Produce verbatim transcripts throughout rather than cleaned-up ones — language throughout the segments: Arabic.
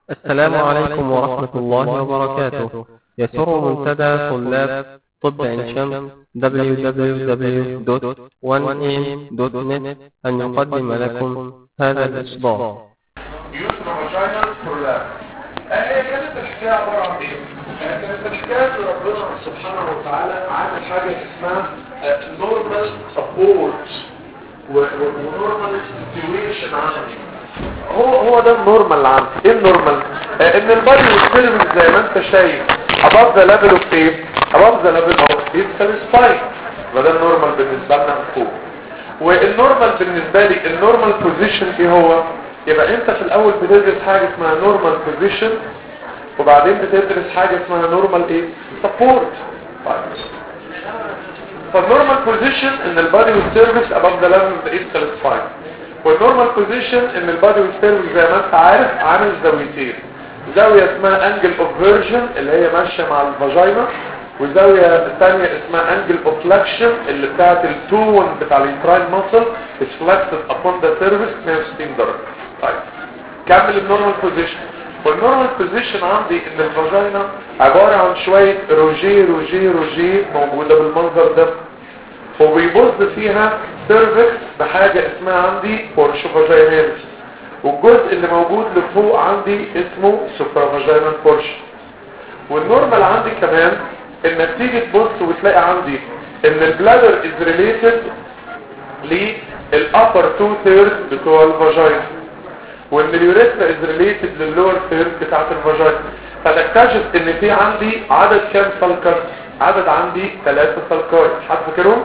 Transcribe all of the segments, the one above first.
السلام عليكم ورحمة الله وبركاته. يسر منتدى طلاب طب عين شمس دبليو دبليو دبليو دوت وان إيه دوت نت أن يقدم لكم هذا الإصدار. يوتنا فاجينال برولابس. هي كانت الحكايه عباره عن ايه؟ كانت الحكايه ان ربنا سبحانه وتعالى عامل حاجه اسمها نورمال سبورت ونورمال سيتويشن عندي. هو هو ده النورمال اللي عندي. ايه النورمال؟ آه ان البادي والسيرفس زي ما انت شايف above the level of ايه؟ above the level of physical spine. فده النورمال بالنسبه لنا فوق. والنورمال بالنسبه لي النورمال بوزيشن ايه هو؟ يبقى انت في الاول بتدرس حاجه اسمها نورمال بوزيشن وبعدين بتدرس حاجه اسمها نورمال ايه؟ سبورت. فالنورمال بوزيشن ان البادي والسيرفس above the level of the physical spine. والنورمال بوزيشن ان البادي والسيرفس زي ما انت عارف عامل زاويتين. زاويه اسمها انجل اوف فيرجن اللي هي ماشيه مع الفاجينا، وزاويه ثانيه اسمها انجل اوف فلكشن اللي بتاعت التون بتاع الانتراين ماسل is flexed upon the cervix مية وستين درجه. طيب كمل النورمال بوزيشن. والنورمال بوزيشن عندي ان الفاجينا عباره عن شويه روجيه روجيه روجيه موجوده بالمنظر ده، وبيبص فيها سيرفكس بحاجة اسمها عندي بورشو فاجيناليس، والجزء اللي موجود لفوق عندي اسمه سوبرا فاجينال بورشو. والنورمال عندي كمان انك تيجي تبص وتلاقي عندي ان البلادر از ريليتد للابر تو ثيرد بتوع الفاجينا، وان اليوريثرا از ريليتد لللور ثيرد بتاعت الفاجينا. فتكتشف ان في عندي عدد كام سلكر؟ عدد عندي ثلاثة سلكاي. حد فاكرهم؟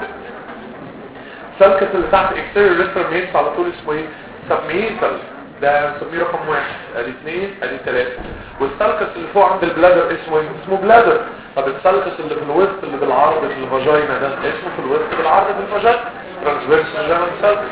سلكة اللي تحت اكستيريور ريترال مينس على طول اسمه ايه؟ سبميتال، ده سميه رقم واحد، ادي اثنين ادي ثلاثة. والسلكة اللي فوق عند البلادر اسمه ايه؟ اسمه بلادر. طب السلكة اللي في الوسط اللي بالعرض في الفاجينا ده اسمه في الوسط بالعرض في الفاجينا ترانسفيرس فاجينال سلكة.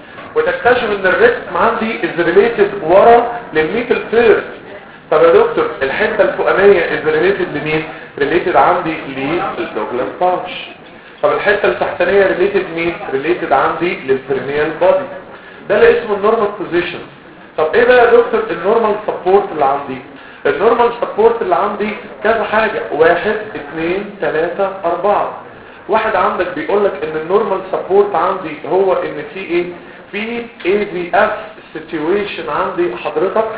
وتكتشف ان الريتم عندي از ريليتد ورا للميتال ثيرد. طب يا دكتور الحته الفوقانيه از ريليتد لمين؟ ريليتد عندي للدوجلاس باوتش. طب الحته التحتانيه ريليتد مين؟ ريليتد عندي للبرينيال بودي. ده اللي اسمه النورمال بوزيشن. طب ايه بقى يا دكتور النورمال سبورت اللي عندي؟ النورمال سبورت اللي عندي كذا حاجه، واحد اثنين ثلاثة اربعة. واحد عندك بيقول لك ان النورمال سبورت عندي هو ان في ايه؟ في اي في اف سيتويشن عندي حضرتك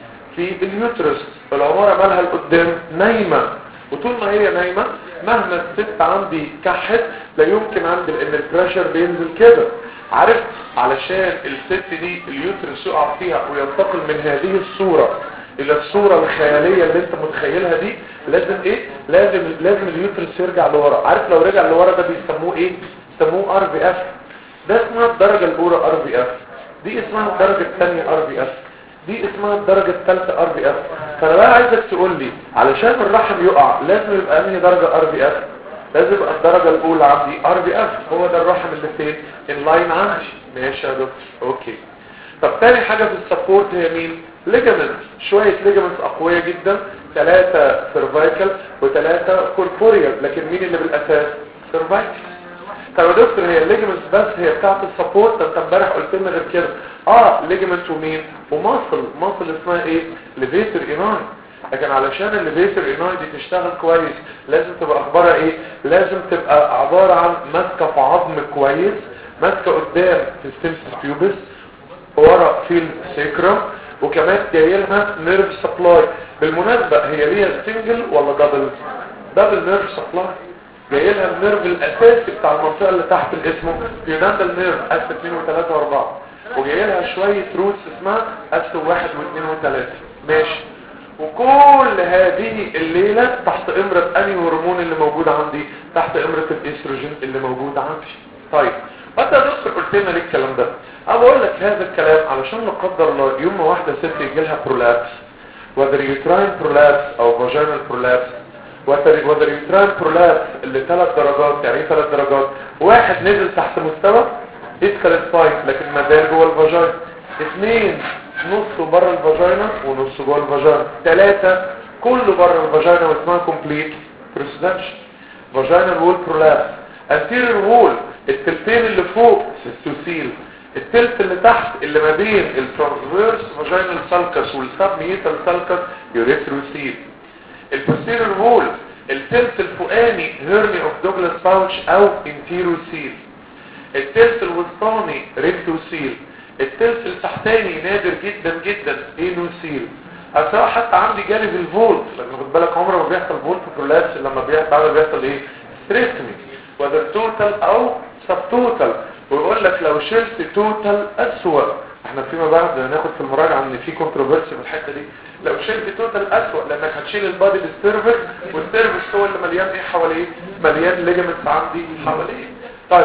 في اليوترس. العمارة مالها لقدام نايمة، وطول ما هي نايمة مهما الست عندي كحت لا يمكن عندي لان البريشر بينزل كده. عارف علشان الست دي اليوترس يقع فيها وينتقل من هذه الصورة الى الصورة الخيالية اللي انت متخيلها دي، لازم ايه؟ لازم لازم اليوترس يرجع لورا. عارف لو رجع لورا ده بيسموه ايه؟ بيسموه ار في اف. ده اسمها الدرجة الاولى ار في اف، دي اسمها الدرجة الثانية ار في اف، دي اسمها الدرجة الثالثة ار في اف. فانا بقى عايزك تقول لي علشان الرحم يقع لازم يبقى انهي درجة ار في اف؟ لازم يبقى الدرجة الاولى عندي ار في اف. هو ده الرحم اللي فين؟ اللاين عندي. ماشي يا دكتور اوكي. طب تاني حاجة في السبورت هي مين؟ ليجامنت. شوية ليجامنت اقوية جدا، ثلاثة سيرفايكال وثلاثة كوربوريال، لكن مين اللي بالاساس؟ سيرفايكال. طب يا دكتور هي الليجمنت بس هي بتاعت السبورت؟ انت امبارح قلت لنا غير كده. اه ليجمنت ومين؟ وماسل. ماسل اسمها ايه؟ ليفيتر ايناي. لكن علشان الليفيتر ايناي دي تشتغل كويس لازم تبقى اخبارها ايه؟ لازم تبقى عبارة عن ماسكه في عظم كويس، ماسكه قدام في السيمسس بيوبس، ورا في السيكرم، وكمان جاي لها نيرف سبلاي. بالمناسبه هي ليها سنجل ولا دبل؟ دبل نيرف سبلاي. جاي لها النيرف الاساسي بتاع المنطقه اللي تحت الاسم بيوناندال نيرف اس اثنين وثلاثة واربعة، وجاي لها شويه روتس اسمها اس واحد واثنين وثلاثة. ماشي. وكل هذه الليله تحت امره انهي هرمون اللي موجود عندي؟ تحت امره الاستروجين اللي موجود عندي. طيب انت يا دكتور قلت لنا ليه الكلام ده؟ انا بقول لك هذا الكلام علشان لا قدر الله يوم ما واحده ست يجي لها برولابس، وذر يوتراين برولابس او فاجينال برولابس، وذر يوتراين برولابس اللي ثلاث درجات. يعني ايه ثلاث درجات؟ واحد نزل تحت مستوى اسكال سباين لكن ما زال جوه الفاجينا، اثنين نص بره الفاجينا ونص جوه الفاجينا، ثلاثه كله بره الفاجينا واسمها كومبليت بريسدكشن. فاجينال وول برولابس. anterior وول التلتين اللي فوق سيستوسيل، التلت اللي تحت اللي ما بين الترانسفيرس فاجينال سالكس والسبميتال سالكس يوريثروسيل. البوستيريور وول التلت الفوقاني هيرني اوف دوجلاس باوتش او انتيروسيل. التلت الوسطاني ريكتوسيل. التلت التحتاني نادر جدا جدا اينوسيل. أسرع حتى عندي جانب الفولت، لأن خد بالك عمره ما بيحصل فولت برولابس لما بيحصل بيحصل ايه؟ ستريسمي، وده توتال او سب توتال. ويقول لك لو شلت توتال أسوأ، احنا فيما بعد هناخد في المراجعة ان في كونتروفيرسي في الحتة دي. لو شلت توتال أسوأ لانك هتشيل البادي بالسيرفكس، والسيرفكس هو اللي مليان ايه حواليه؟ مليان ليجمنتس عندي حواليه. طيب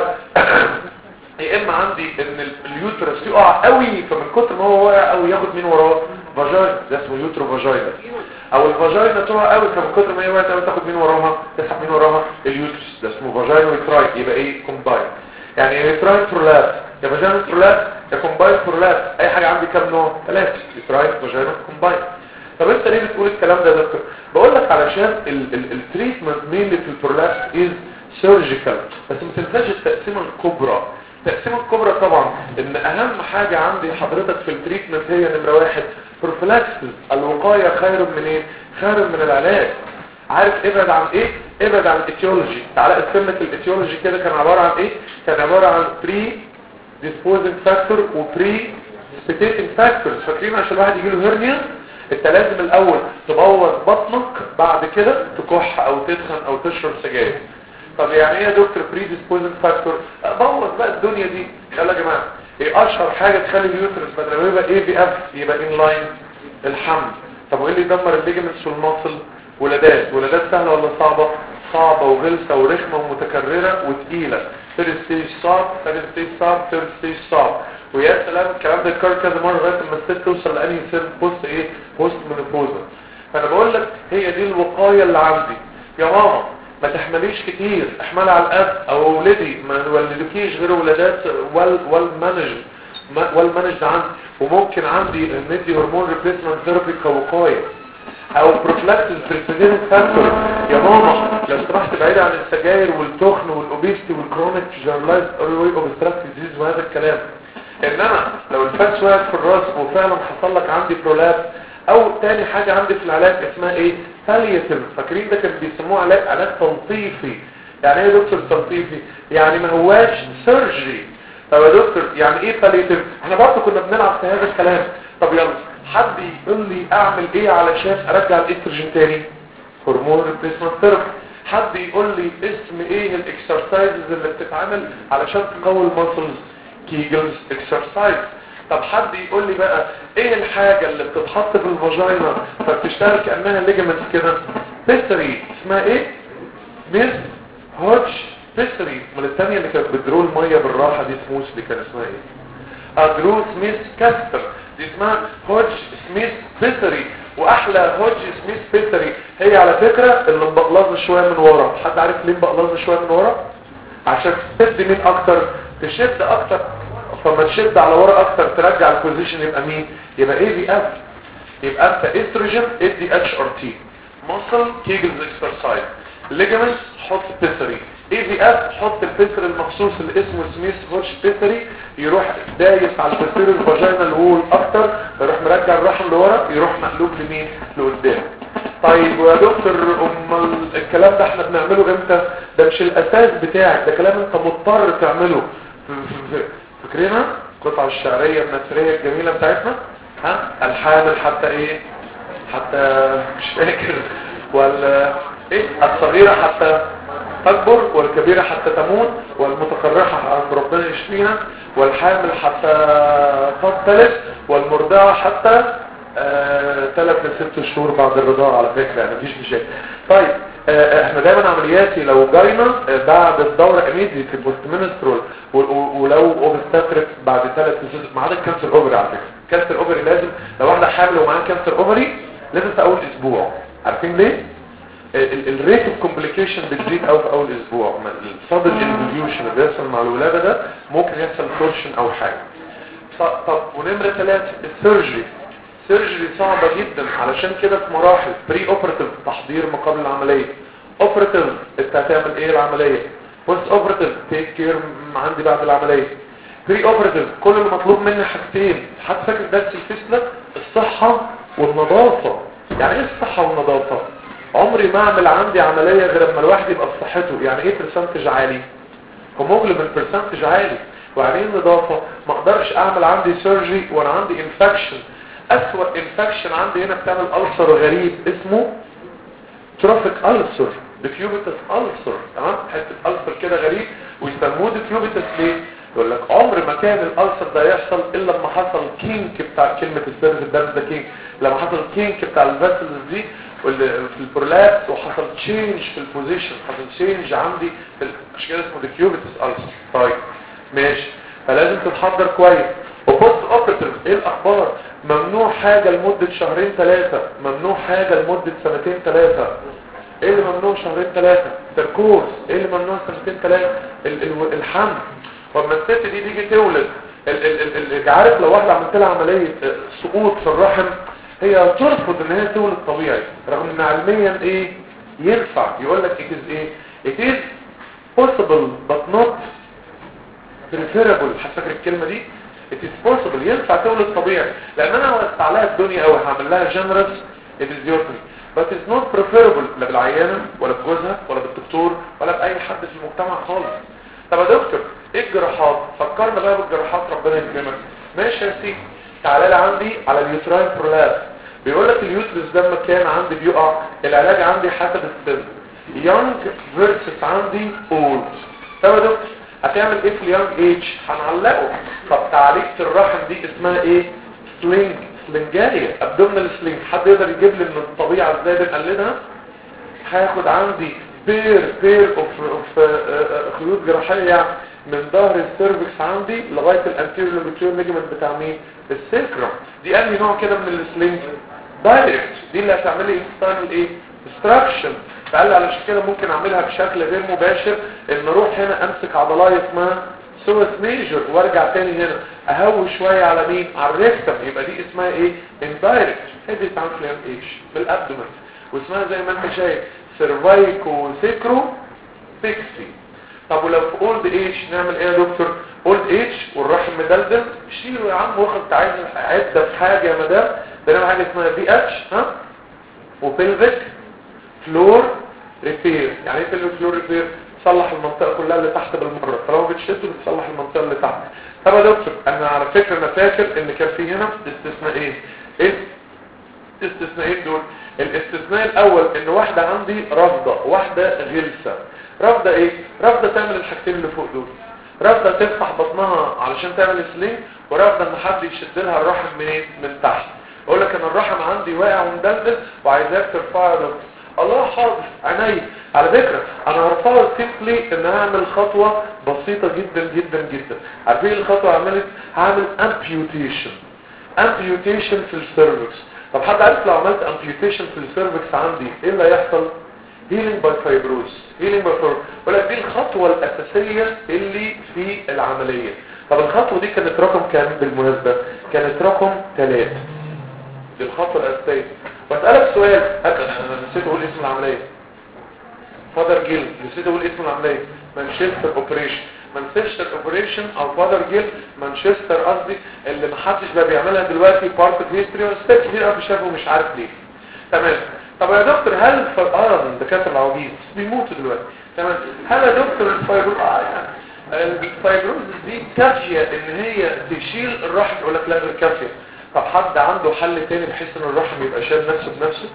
يا اما عندي ان اليوترس يقع قوي، فمن كتر ما هو واقع قوي ياخد مين وراه؟ فاجينا، ده اسمه يوترو فاجينا. او الفاجينا تقع قوي، فمن كتر ما هي واقعه قوي تاخد مين وراها؟ تسحب مين وراها؟ اليوترس، ده اسمه فاجينا ويتراي. يبقى ايه؟ كومباين. يعني يتراي برولاب يا فاجينا برولاب يا كومباين برولاب. اي حاجه عندي كام نوع؟ ثلاثه: يتراي، فاجينا، كومباين. طب انت ليه بتقول الكلام ده يا دكتور؟ بقول لك علشان التريتمنت مينلي في البرولاب از سيرجيكال، بس ما تنساش التقسيمه الكبرى. التقسيمه الكبرى طبعا ان اهم حاجه عندي حضرتك في التريتمنت هي نمره واحد بروفيلاكسيس. الوقايه خير من ايه؟ خير من العلاج. عارف ابعد عن ايه؟ ابعد عن الايتيولوجي. تعالى قسم لك الايتيولوجي كده، كان عباره عن ايه؟ كان عباره عن بري ديسبوزنج فاكتور وبري سبيتيتنج فاكتورز. فاكرين عشان الواحد يجي له هيرنيا انت لازم الاول تبوظ بطنك، بعد كده تكح او تدخن او تشرب سجاير. طب يعني ايه يا دكتور بري ديسبوزنج فاكتور؟ بوظ بقى الدنيا دي. يلا يا جماعه، ايه اشهر حاجه تخلي اليوترس بدل ما يبقى اي بي اف يبقى ان لاين؟ الحمل. طب وايه اللي يدمر الليجمنتس والماسل؟ ولادات. ولادات سهله ولا صعبه؟ صعبه وغلسه ورخمه ومتكرره وثقيله. ثيرد ستيج صعب، ثالث ستيج صعب، ثيرد ستيج صعب. ويا سلام الكلام ده يتكرر كذا مره لغايه ما الست توصل لانهي سير بوست ايه؟ بوست مينوبوزا. فانا بقول لك هي دي الوقايه اللي عندي يا ماما. ما تحمليش كتير، احمل على الاب او ولدي، ما نولدكيش غير ولادات وال والمانج والمانج عندي. وممكن عندي ندي هرمون ريبليسمنت ثيرابي كوقايه او بروفلاكسيس بريسيدنت فاكتور. يا ماما لو سمحت بعيد عن السجاير والتخن والاوبيستي والكرونيك جنرالايزد اوريوي اوبستراكتيف ديزيز وهذا الكلام. انما لو الفاتس وقعت في الراس وفعلا حصل لك عندي برولاب، او تاني حاجه عندي في العلاج اسمها ايه؟ بالياتيف. فاكرين ده كان بيسموه علاج علاج تلطيفي. يعني ايه يا دكتور تلطيفي؟ يعني ما هواش سيرجري. طب يا دكتور يعني ايه بالياتيف؟ احنا برضه كنا بنلعب في هذا الكلام. طب يلا حد يقول لي اعمل ايه علشان ارجع الاستروجين تاني؟ هرمون ريبليسمنت ثيرابي. حد يقول لي اسم ايه الاكسرسايزز اللي بتتعمل علشان تقوي المسلز؟ كيجلز اكسرسايز. طب حد يقول لي بقى ايه الحاجة اللي بتتحط في الفاجينا فبتشتغل كأنها ليجمنت كده؟ بيستري. اسمها ايه؟ سميث هودج بيستري. من الثانية اللي كانت بتدرو المية بالراحة دي سموث دي كان اسمها ايه؟ ادرو سميث كاستر. دي اسمها هودج سميث بيستري. واحلى هودج سميث بيستري هي على فكرة اللي مبقلظة شوية من ورا. حد عارف ليه مبقلظة شوية من ورا؟ عشان تشد مين اكتر؟ تشد اكتر. فما تشد على ورا اكتر ترجع البوزيشن يبقى مين؟ يبقى اي بي اف. يبقى انت استروجين ادي اتش ار تي، ماسل كيجلز اكسرسايز، ليجمنت حط بيسري، اي بي اف حط البيسري المخصوص اللي اسمه سميث هوتش بيسري، يروح دايس على البيسري الفاجينال وول اكتر، يروح مرجع الرحم لورا، يروح مقلوب لمين؟ لقدام. طيب ويا دكتور امال الكلام ده احنا بنعمله امتى؟ ده مش الاساس بتاعك، ده كلام انت مضطر تعمله. فاكرينها القطعه الشعريه النثريه الجميله بتاعتنا؟ ها الحامل حتى ايه؟ حتى مش فاكر ولا ايه؟ الصغيره حتى تكبر، والكبيره حتى تموت، والمتقرحه عند ربنا يشفينا، والحامل حتى تنطلق، والمرضعه حتى ثلاث آه لست شهور بعد الرضاعه. على فكره يعني مفيش مشاكل. طيب آه احنا دايما عملياتي لو جاينا آه بعد الدوره اميديت في البوست منسترول، ولو اوبستاتريك بعد ثلاث لست، ما عدا الكانسر اوفري. على فكره كانسر اوفري لازم لو واحده حامل ومعاها كانسر اوفري لازم في اول اسبوع. عارفين ليه؟ الريت اوف كومبليكيشن بتزيد قوي في اول اسبوع. الصدر الانفيوشن اللي بيحصل مع الولاده ده ممكن يحصل تورشن او حاجه. طب ونمره ثلاثة السيرجري. سيرجري صعبه جدا، علشان كده في مراحل بري اوبراتيف تحضير ما قبل العمليه، اوبراتيف انت هتعمل ايه العمليه، بوست اوبراتيف تيك كير عندي بعد العمليه، بري اوبراتيف كل اللي مطلوب مني حاجتين. حد فاكر درس الفيستلا؟ الصحة والنظافة. يعني ايه الصحة والنظافة؟ عمري ما اعمل عندي عملية غير لما الواحد يبقى بصحته. يعني ايه برسنتج عالي؟ هيموجلوبين برسنتج عالي. ويعني ايه النظافة؟ ما اقدرش اعمل عندي سيرجري وانا عندي انفكشن. اسوأ انفكشن عندي هنا بتعمل ألسر غريب اسمه تروفيك ألسر، ديكيوبيتس ألسر. تمام؟ حته ألسر كده غريب ويسموه ديكيوبيتس ليه؟ يقول لك عمر ما كان الألسر ده يحصل الا لما حصل كينك بتاع كلمه السيرف الدرس ده كينك، لما حصل كينك بتاع الفاسلز دي في البرولابس وحصل تشينج في البوزيشن، حصل تشينج عندي في عشان كده اسمه ديكيوبيتس ألسر. طيب ماشي، فلازم تتحضر كويس. وبوست اوبريتيف ايه الاخبار؟ ممنوع حاجه لمده شهرين ثلاثه، ممنوع حاجه لمده سنتين ثلاثه. ايه اللي ممنوع شهرين ثلاثه؟ تركوز. ايه اللي ممنوع سنتين ثلاثه؟ الحمل. وما الست دي تيجي تولد ال عارف لو واحده عملت لها عمليه سقوط في الرحم هي ترفض ان هي تولد طبيعي، رغم ان علميا ايه ينفع. يقول لك it is ايه it is possible but not preferable. حسك الكلمه دي it is possible ينفع تولد طبيعي، لان انا وسع لها الدنيا قوي هعمل لها جنرال ابيزيوتري but it's not preferable لا بالعيانه ولا بجوزها ولا بالدكتور ولا باي حد في المجتمع خالص. طب يا دكتور ايه الجراحات؟ فكرنا بقى بالجراحات ربنا يكرمك. ماشي يا سيدي، تعالى لي عندي على اليوتراين برولابس. بيقول لك اليوترس ده مكان عندي بيقع، العلاج عندي حسب السن يونج فيرسس عندي اولد. طب يا دكتور هتعمل ايه في اليونج ايج؟ هنعلقه. طب تعليقة الرحم دي اسمها ايه؟ سلينج، سلنجايه ابدومينال سلينج. حد يقدر يجيب لي من الطبيعه ازاي بنقلدها؟ هاخد عندي بير بير اوف اوف خيوط جراحيه يعني من ظهر السيرفكس عندي لغايه الانتيريور لوبيتيور ليجمنت بتاع مين؟ السيكرم. دي انهي نوع كده من السلينج؟ دايركت. دي اللي هتعمل لي انستايل ايه؟ ديستراكشن. فقال لي علشان كده ممكن اعملها بشكل غير مباشر، ان اروح هنا امسك عضلايه اسمها سوس ميجر وارجع تاني هنا اهوي شويه على مين؟ على الريكتم. يبقى دي اسمها ايه؟ اندايركت. هي دي بتاعت فلان ايش بالابدومن، واسمها زي ما انت شايف سيرفايكو سيكرو فيكسي. طب ولو في اولد ايج نعمل ايه يا دكتور؟ اولد ايج والرحم مدلدل، شيله يا عم واخد انت عايز عده في حاجه يا مدام. بنعمل حاجه اسمها بي اتش ها وبيلفيك فلور ريبير. يعني ايه بيلفيك فلور ريبير؟ تصلح المنطقه كلها اللي تحت بالمره، طالما بتشده بتصلح المنطقه اللي تحت. طب يا دكتور انا على فكره انا فاكر ان كان في هنا استثناءين. ايه الاستثناءين دول؟ الاستثناء الاول ان واحده عندي رافضه، واحده غلسه. رافضه ايه؟ رافضه تعمل الحاجتين اللي فوق دول، رافضه تفتح بطنها علشان تعمل سليم، ورافضه ان حد يشد لها الرحم منين؟ من تحت. اقول لك انا الرحم عندي واقع ومدلدل وعايزاك ترفعه يا دكتور. الله حاضر عيني. على فكره انا هرفعه سيمبلي ان هعمل خطوه بسيطه جدا جدا جدا. عارفين الخطوه عملت؟ هعمل امبيوتيشن. امبيوتيشن في السيرفكس. طب حد عارف لو عملت امبيوتيشن في السيرفكس عندي ايه اللي هيحصل؟ هيلينج باي فايبروز. هيلينج باي فايبروز. ولا دي الخطوه الاساسيه اللي في العمليه. طب الخطوه دي كانت رقم كام بالمناسبه؟ كانت رقم ثلاثة. دي الخطوه الاساسيه. واسالك سؤال، انا نسيت اقول اسم العمليه. فادر جيل، نسيت اقول اسم العمليه. مانشستر اوبريشن. مانشستر اوبريشن او فادر جيل مانشستر قصدي، اللي محدش بقى بيعملها دلوقتي بارت هيستوري والستات كتير قوي شافوا مش عارف ليه. تمام. طب يا دكتور هل اه الدكاتره العواجيز بيموتوا دلوقتي؟ تمام. هل يا دكتور الفايبروز اه يعني الفايبروز دي كافيه ان هي تشيل الرحم؟ يقول لك لا غير كافيه. طب حد عنده حل تاني بحيث ان الرحم يبقى شايل نفسه بنفسه؟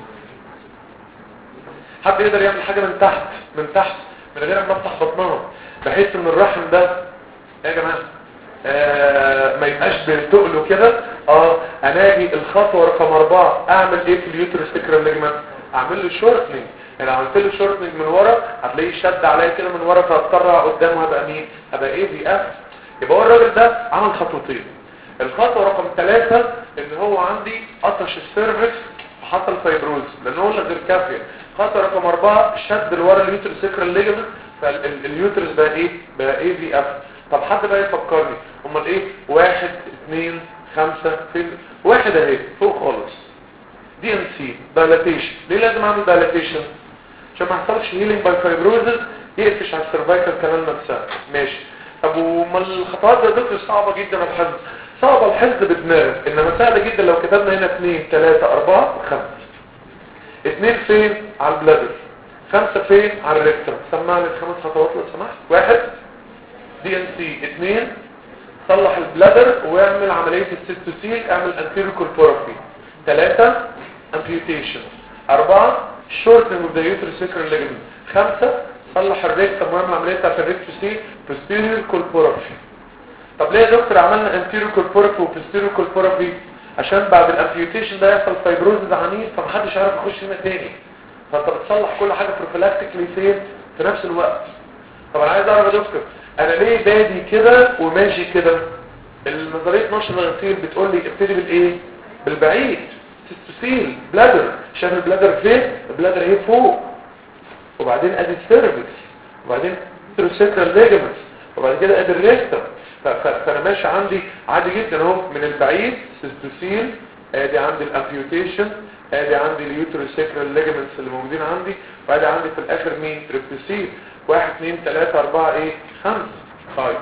حد يقدر يعمل حاجه من تحت من تحت من غير ما افتح بطنها بحيث ان الرحم ده يا جماعه آه ما يبقاش بتقله كده؟ اه انا اجي الخطوه رقم أربعة اعمل ايه في اليوترس سكرال ليجمنت؟ اعمل له شورتنج. يعني عملت له شورتنج من ورا هتلاقيه شد عليا كده من ورا، فهتطلع قدامه هبقى مين؟ هبقى ايه في اف. يبقى هو الراجل ده عمل خطوتين. الخطوه رقم ثلاثة ان هو عندي قطش السيرفكس وحصل فايبروز لان هو غير كافيه. خطوه رقم أربعة شد لورا اليوترس سكرال ليجمنت، فاليوترس بقى ايه؟ بقى ايه في اف. طب حد بقى يفكرني امال ايه؟ واحد اثنين خمسة فين؟ واحد اهي فوق خالص دي ام سي دايلاتيشن. ليه لازم اعمل دايلاتيشن؟ عشان ما يحصلش هيلينج باي فايبروزز يقفش على السيرفايكال كانال نفسها. ماشي. طب وما الخطوات يا دكتور صعبه جدا الحفظ؟ صعبه الحفظ بدماغك، انما سهله جدا لو كتبنا هنا اثنين ثلاثة أربعة خمسة. اثنين فين؟ على البلادر. خمسة فين؟ على الريكتم. سمعني الخمس خطوات لو سمحت. واحد دي ان سي. اثنين صلح البلادر واعمل عمليه السيستوسيل، اعمل انتيريور كوربورافي. ثلاثة امبيوتيشن. أربعة شورتنج اوف ذا يوتريسيكرال ليجمنت. خمسة صلح الريكتم واعمل عمليه بتاعت الريكتوسيل بوستيريور كوربورافي. طب ليه يا دكتور عملنا انتيريور كوربورافي وبوستيريور كوربورافي؟ عشان بعد الامبيوتيشن ده يحصل فايبروزز عنيف فمحدش عارف يخش هنا تاني، فانت بتصلح كل حاجه بروفيلاكتيكلي فين في نفس الوقت. طب انا عايز اعرف يا دكتور انا ليه بادي كده وماشي كده؟ النظريه نشر الغسيل بتقول لي ابتدي بالايه؟ بالبعيد. تستوسيل بلادر. شايف البلادر فين؟ البلادر اهي فوق، وبعدين ادي السيرفكس، وبعدين يوتريسيكرال ليجمنت، وبعد كده ادي الريكتم. فانا ماشي عندي عادي جدا اهو من البعيد سيستوسيل، ادي عندي الامبيوتيشن، ادي عندي اليوتريسيكرال ليجمنتس اللي موجودين عندي، وادي عندي في الاخر مين؟ ريكتوسيل. واحد اثنين ثلاثة أربعة ايه؟ خمسة. طيب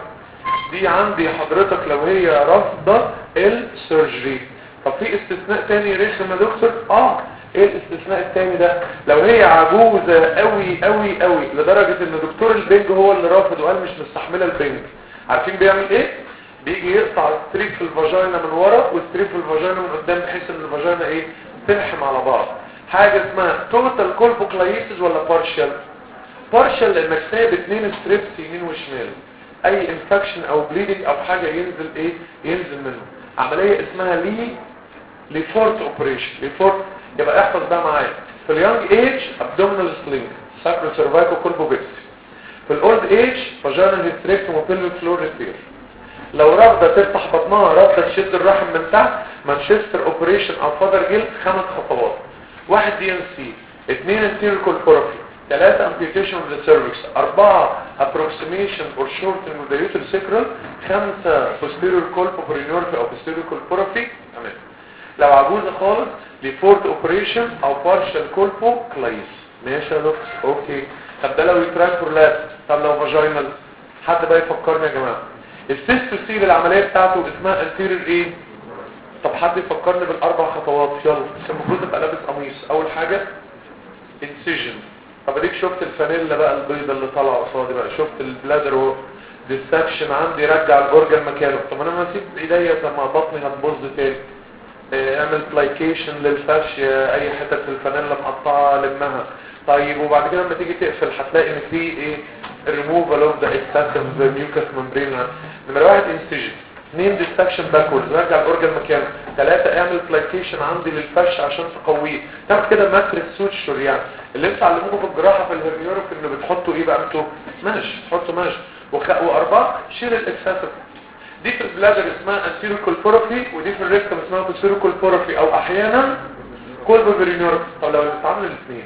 دي عندي حضرتك لو هي رافضة السيرجري. طب في استثناء تاني رخم يا دكتور؟ اه ايه الاستثناء التاني ده؟ لو هي عجوزة قوي قوي قوي لدرجة ان دكتور البنج هو اللي رافض وقال مش مستحملة البنج، عارفين بيعمل ايه؟ بيجي يقطع الستريب في الفاجينا من ورا والستريب في الفاجينا من قدام بحيث ان الفاجينا ايه؟ تلحم على بعض. حاجة اسمها توتال كولبوكلايسيس ولا بارشال؟ بارشال لانك سايب اتنين ستريبس يمين وشمال، اي انفكشن او بليدنج او حاجة ينزل ايه؟ ينزل منه. عملية اسمها لي ليفورت اوبريشن. ليفورت يبقى احفظ بقى معايا. في اليونج ايج ابدومينال سلينج ساكرو سيرفايكو كولبوبكسي. في الاولد ايج فاجينال هيستريكتوم وبيلفيك فلور ريبير. لو رافضه تفتح بطنها، رافضه تشد الرحم من تحت، مانشستر اوبريشن او فادر جيل. خمس خطوات. واحد دي ان سي. اثنين انتيريور كولبورافي. ثلاثة امبيوتيشن اوف ذا سيرفكس. أربعة ابروكسيميشن اور شورتنج اوف ذا يوتريسيكرال. خمسة بوستيريور كولبوبرينورفي او بوستيريور كولبورافي. تمام. لو عجوزة خالص لفورت اوبريشن او بارشال كولبو كلايس. ماشي يا دكتور؟ اوكي. طب ده لو يتراك برولاب. طب لو فاجينال؟ حد بقى يفكرني يا جماعه. السيستوسيل العمليه بتاعته اسمها انتيريور ايه؟ طب حد يفكرني بالاربع خطوات يلا. المفروض تبقى لابس قميص. اول حاجه انسيجن. طب اديك شفت الفانيلا بقى البيضه اللي طالعه قصادي بقى، شفت البلادر اهو. ديستكشن عندي رجع الاورجن مكانه. طب انا ما اسيب ايديا لما بطني هتبوظ تاني. اعمل بلايكيشن للفاشيا، اي حته في الفانيلا مقطعه لمها. طيب وبعد كده لما تيجي تقفل هتلاقي ان في ايه؟ ريموفال اوف ذا اكسسيف ميوكس ممبرين. نمره واحد انسيجن. اثنين ديستكشن باكورد رجع الاورجن مكانه. ثلاثة اعمل بلايكيشن عندي للفش عشان تقويه. تاخد كده ماتريكس سوتشر يعني اللي انت علموه في الجراحه في الهرنيورك انه بتحطوا ايه بقى انتوا؟ ماشي تحطوا ماشي. وخ... واربعه شيل الاكسسيف. دي في البلادر اسمها انتيريور كولبورافي، ودي في الريكتم اسمها بوستيريور كولبورافي او احيانا كولبوبرينورفي. طب لو اتعامل الاثنين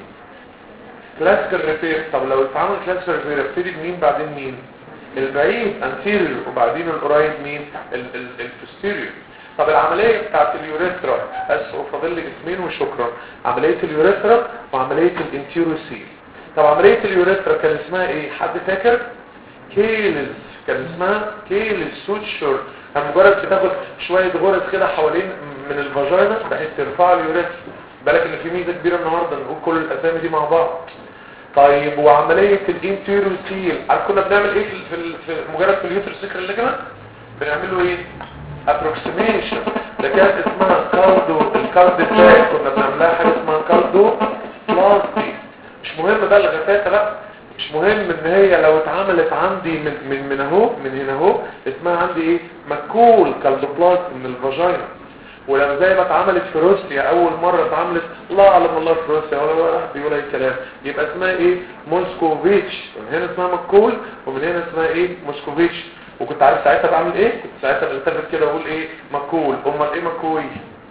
كلاسيكال ريبير. طب لو اتعامل كلاسيكال ريبير ابتدي بمين بعدين مين؟ البعيد انتيريور وبعدين القريب مين؟ البوستيريور. طب العمليه بتاعت اليوريثرا بس وفاضل لي اسمين وشكرا. عمليه اليوريثرا وعمليه الانتيروسيل. طب عمليه اليوريثرا كان اسمها ايه؟ حد فاكر؟ كيلز. كان اسمها كيلز سوتشر. مجرد بتاخد شويه غرز كده حوالين من الفاجينا بحيث ترفع اليوريثرا. بالك ان في ميزه كبيره النهارده نقول كل الاسامي دي مع بعض. طيب وعمليه الانتيروسيل عارف كنا بنعمل ايه في في, في مجرد في اليوتريسيكرال ليجمنت؟ بنعمله ايه؟ ابروكسيميشن. ده كانت اسمها كاردو. الكارد بتاعي كنا بنعملها حاجه اسمها كاردو بلاستي. مش مهم بقى الغثاثه بقى، مش مهم ان هي لو اتعملت عندي من من من اهو من هنا اهو اسمها عندي ايه؟ مكول كالدوبلاست من الفاجينا. ولو زي ما اتعملت في روسيا اول مره اتعملت الله اعلم الله في روسيا ولا واحد بيقول اي كلام، يبقى اسمها ايه؟ موسكوفيتش. من هنا اسمها مكول ومن هنا اسمها ايه؟ موسكوفيتش. وكنت عارف ساعتها بعمل ايه؟ كنت ساعتها بلتفت كده واقول ايه؟ مكول. امال ايه مكوي؟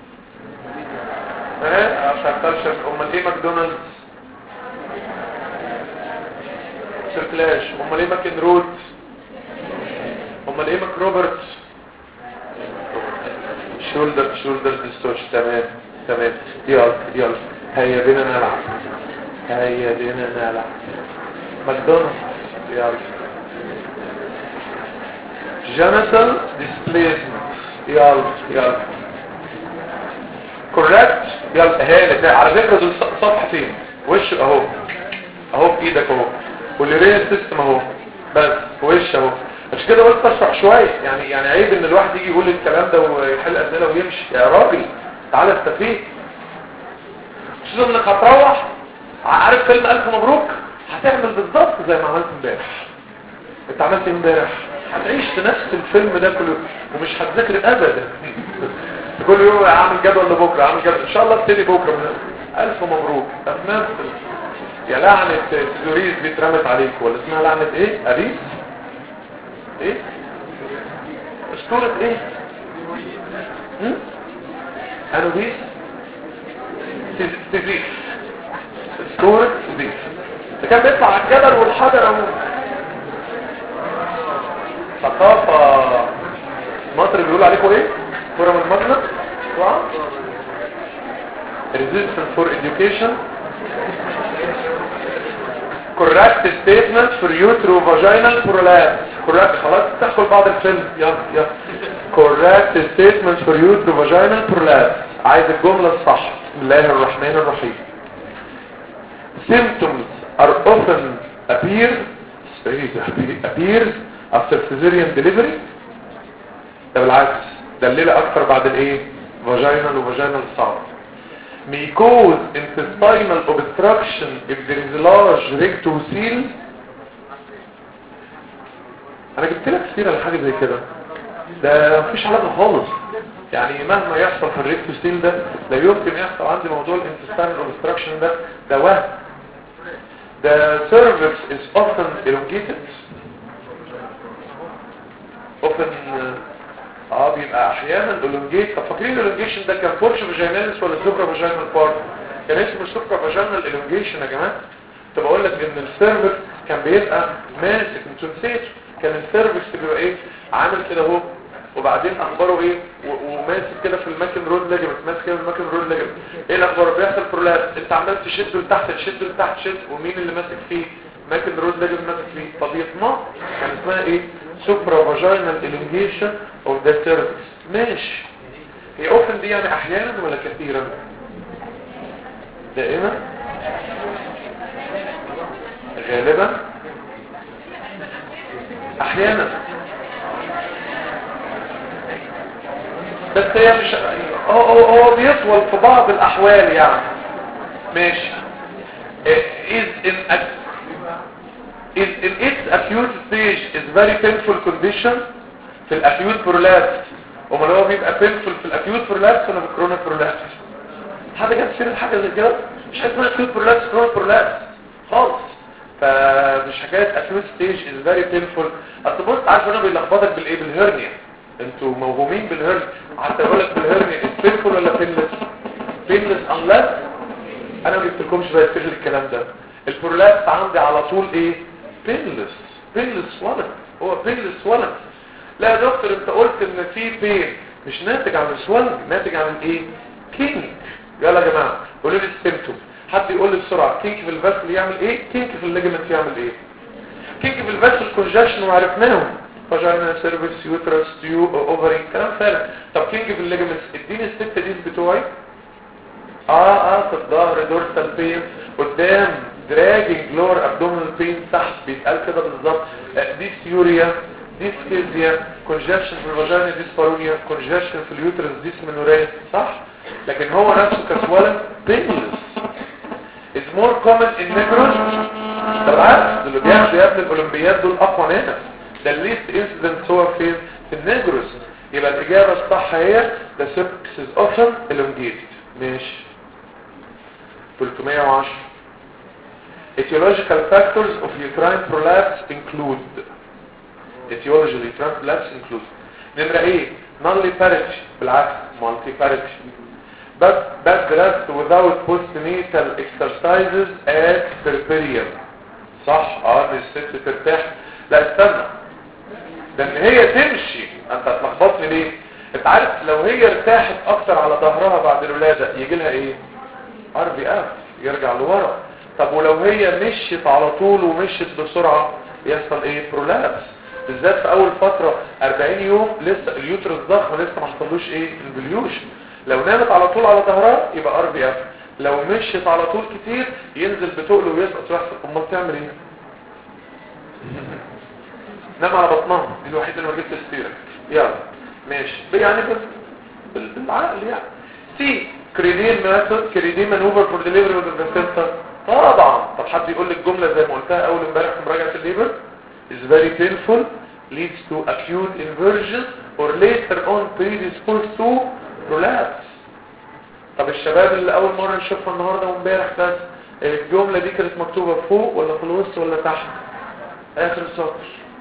ها عشان تشرب. امال ايه ماكدونالدز؟ سيركلاش. امال ايه ماكن روت؟ امال ايه ماك روبرت؟ شولدر شولدر ديستوش. تمام تمام. يلا يلا هيا بينا نلعب. هيا بينا نلعب. ماكدونالدز. يلا جينيتال ديسبليسمنت. يلا يلا كوركت. يلا هانت على فكره دول صفحتين وش اهو اهو بايدك اهو والرين سيستم اهو بس وش اهو. مش كده قلت اشرح شويه يعني يعني عيب ان الواحد يجي يقول الكلام ده ويحل اسئله ويمشي. يا راجل تعالى استفيد. مش انك هتروح عارف فيلم الف مبروك هتعمل بالظبط زي ما عملت امبارح. انت عملت امبارح هتعيش في نفس الفيلم ده كله ومش هتذاكر ابدا. كل يوم اعمل جدول لبكره اعمل جدول ان شاء الله ابتدي بكره من الف مبروك. تمام. يا لعنه تزوريز دي اترمت عليك ولا اسمها لعنه ايه ابيس ايه اسطوره ايه هم انوبيس تزيف اسطوره تزيف. ده كان بيطلع على الجبل والحجر اهو. ثقافه مصر بيقولوا عليكم ايه كره من المجنة واو resistance for education correct statement for uterovaginal prolapse. correct خلاص تدخل بعض الفيلم. يلا يلا correct statement for uterovaginal prolapse. عايز الجملة الصح. بسم الله الرحمن الرحيم. symptoms are often appear appear after cesarean delivery. ده بالعكس ده الليلة اكتر بعد الايه vaginal وvaginal صعب. may cause intestinal obstruction if there is a large rectocele. انا جبت لك سيرة لحاجة زي كده ده مفيش علاقة خالص يعني مهما يحصل في الريكتوسيل ده لا يمكن يحصل عندي موضوع الانتستينال اوبستراكشن ده ده وهم. the cervix is often elongated often اه بيبقى احيانا elongate. طب فاكرين الالونجيشن ده كان فورش فاجيناليس ولا سوبرا فاجينال بارت؟ كان اسمه سوبرا فاجينال الونجيشن يا جماعه. طب اقول لك ان السيرفكس كان بيبقى ماسك انتوا نسيتوا كان السيرفكس بيبقى ايه عامل كده اهو وبعدين اخباره ايه وماسك كده في الماكن رود ليجمنت ماسك كده في الماكن رود ليجمنت. ايه الاخبار؟ بيحصل برولابس انت عمال تشده لتحت تشده لتحت تشد ومين اللي ماسك فيه؟ ماكن رود ليجمنت ماسك فيه فبيطمع. كان اسمها ايه سوبرا فاجينال الونجيشن اوف ذا سيرفكس. ماشي. هي اوفن دي يعني احيانا ولا كثيرا؟ دائما غالبا احيانا بس هي مش هو هو, هو بيطول في بعض الاحوال يعني. ماشي. is in a is in its acute stage is very painful condition في الاكيوت برولابس. امال هو بيبقى painful في الاكيوت برولابس ولا في الكرونيك برولابس؟ حد جاب سيره حاجه زي كده؟ مش حاجه اسمها اكيوت برولابس كرونيك برولابس خالص. فمش حكايه acute stage is very painful. اصل بص عارف انا بيلخبطك بالايه بالهرنيا. انتوا موهومين بالهرنيا. حتى اقول لك بالهرنيا painful ولا painless؟ painless unless انا ما جبتلكمش بقى سر الكلام ده. البرولابس عندي على طول ايه painless painless ولد هو painless ولد. لا يا دكتور انت قلت ان في بين مش ناتج عن السوالج ناتج عن الايه كينك. يلا يا جماعه قولوا لي السيمتوم. حد يقول لي بسرعه كينك في الفاسل يعمل ايه كينك في الليجمنت يعمل ايه. كينك في الفاسل كونجكشن وعرفناهم فاجينا سيرفكس يوترس تيوب اوفري كلام فارغ. طب كينك في الليجمنت اديني الستة دي بتوعي. اه اه في الظهر دورسال بين قدام دراجنج لور ابدومينال بين تحت بيتقال كده بالظبط. ديسيوريا ديسكيزيا كونجكشن في الفاجينا ديسبارونيا كونجكشن في اليوترس ديسمنوريا صح. لكن هو نفسه كسوالن بينلس is more common in negroes. بالعكس اللي بياخدوا يا ابن الاولمبياد دول اقوى ناس. ده الليست انسيدنت هو فين في النيجروس. يبقى الاجابه الصح هي the cervix is often elongated. ماشي. ثلاثمية وعشرة etiological factors of uterine prolapse include etiology of uterine prolapse include نمرة ايه nulliparity بالعكس multiparity but bed rest without postnatal exercises at perperium صح. اه الست ترتاح. لا استنى ده ان هي تمشي انت هتلخبطني ليه. انت عارف لو هي ارتاحت اكتر على ظهرها بعد الولاده يجي لها ايه ار بي اف يرجع لورا. طب ولو هي مشيت على طول ومشيت بسرعه يحصل ايه برولابس. بالذات في اول فتره أربعين يوم لسه اليوترس ضخم لسه ما حصلوش ايه انفوليوشن. لو نامت على طول على ظهرها يبقى ار بي اف، لو مشيت على طول كتير ينزل بتقل ويسقط ويحصل. امال تعمل ايه؟ نام على بطنها، دي الوحيده اللي ما جبتش السيره. يلا ماشي يعني بال... بالعقل يعني. سي كريدين ماثود كريدين مانوفر فور ديليفري اوف ذا سنتر. طبعا. طب حد يقول لي الجمله زي ما قلتها اول امبارح في مراجعه الليبر is very painful leads to acute inversion or later on predisposed to prolapse. طب الشباب اللي اول مره نشوفها النهارده وامبارح بس الجمله دي كانت مكتوبه فوق ولا في الوسط ولا تحت؟ اخر سطر.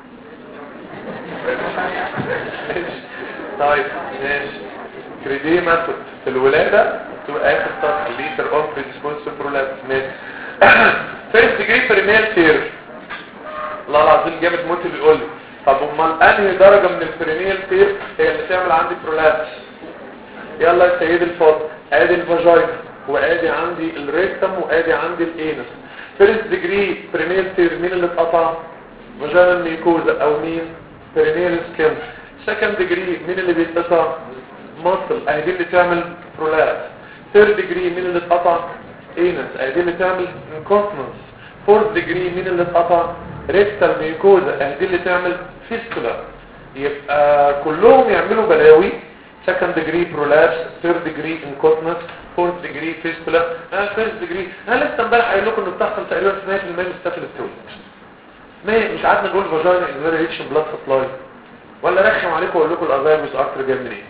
طيب ماشي. كريدي ماثود في الولاده تبقى اخر سطر later on predisposed to prolapse. ماشي. first degree perineal tear. الله العظيم جامد موت اللي يقول لي طب امال انهي درجه من البرينيال تير هي اللي تعمل عندي برولابس؟ يلا يا سيدي الفاضل، ادي الفاجينا وادي عندي الريكتم وادي عندي الانس. فيرست ديجري برينيال تير مين اللي اتقطع؟ فاجينا الميكوزا او مين؟ برينيال سكين. سكند ديجري مين اللي بيتقطع؟ ماسل، ادي اللي تعمل برولابس. ثيرد ديجري مين اللي اتقطع؟ انس، ادي اللي تعمل انكونتنس. فورث ديجري مين اللي اتقطع؟ ريكتال ميكوزا، دي اللي تعمل فيستولا. يبقى كلهم يعملوا بلاوي. second degree prolapse, third degree incontinence, fourth degree fistula, اه first degree. انا لسه امبارح قايل لكم انه بتحصل تقريبا مية في المية من الستافيل التولد. مش قعدنا نقول فاجينا is very rich in blood supply ولا رخم عليكم واقول لكم الازايموس ارتر جاي منين؟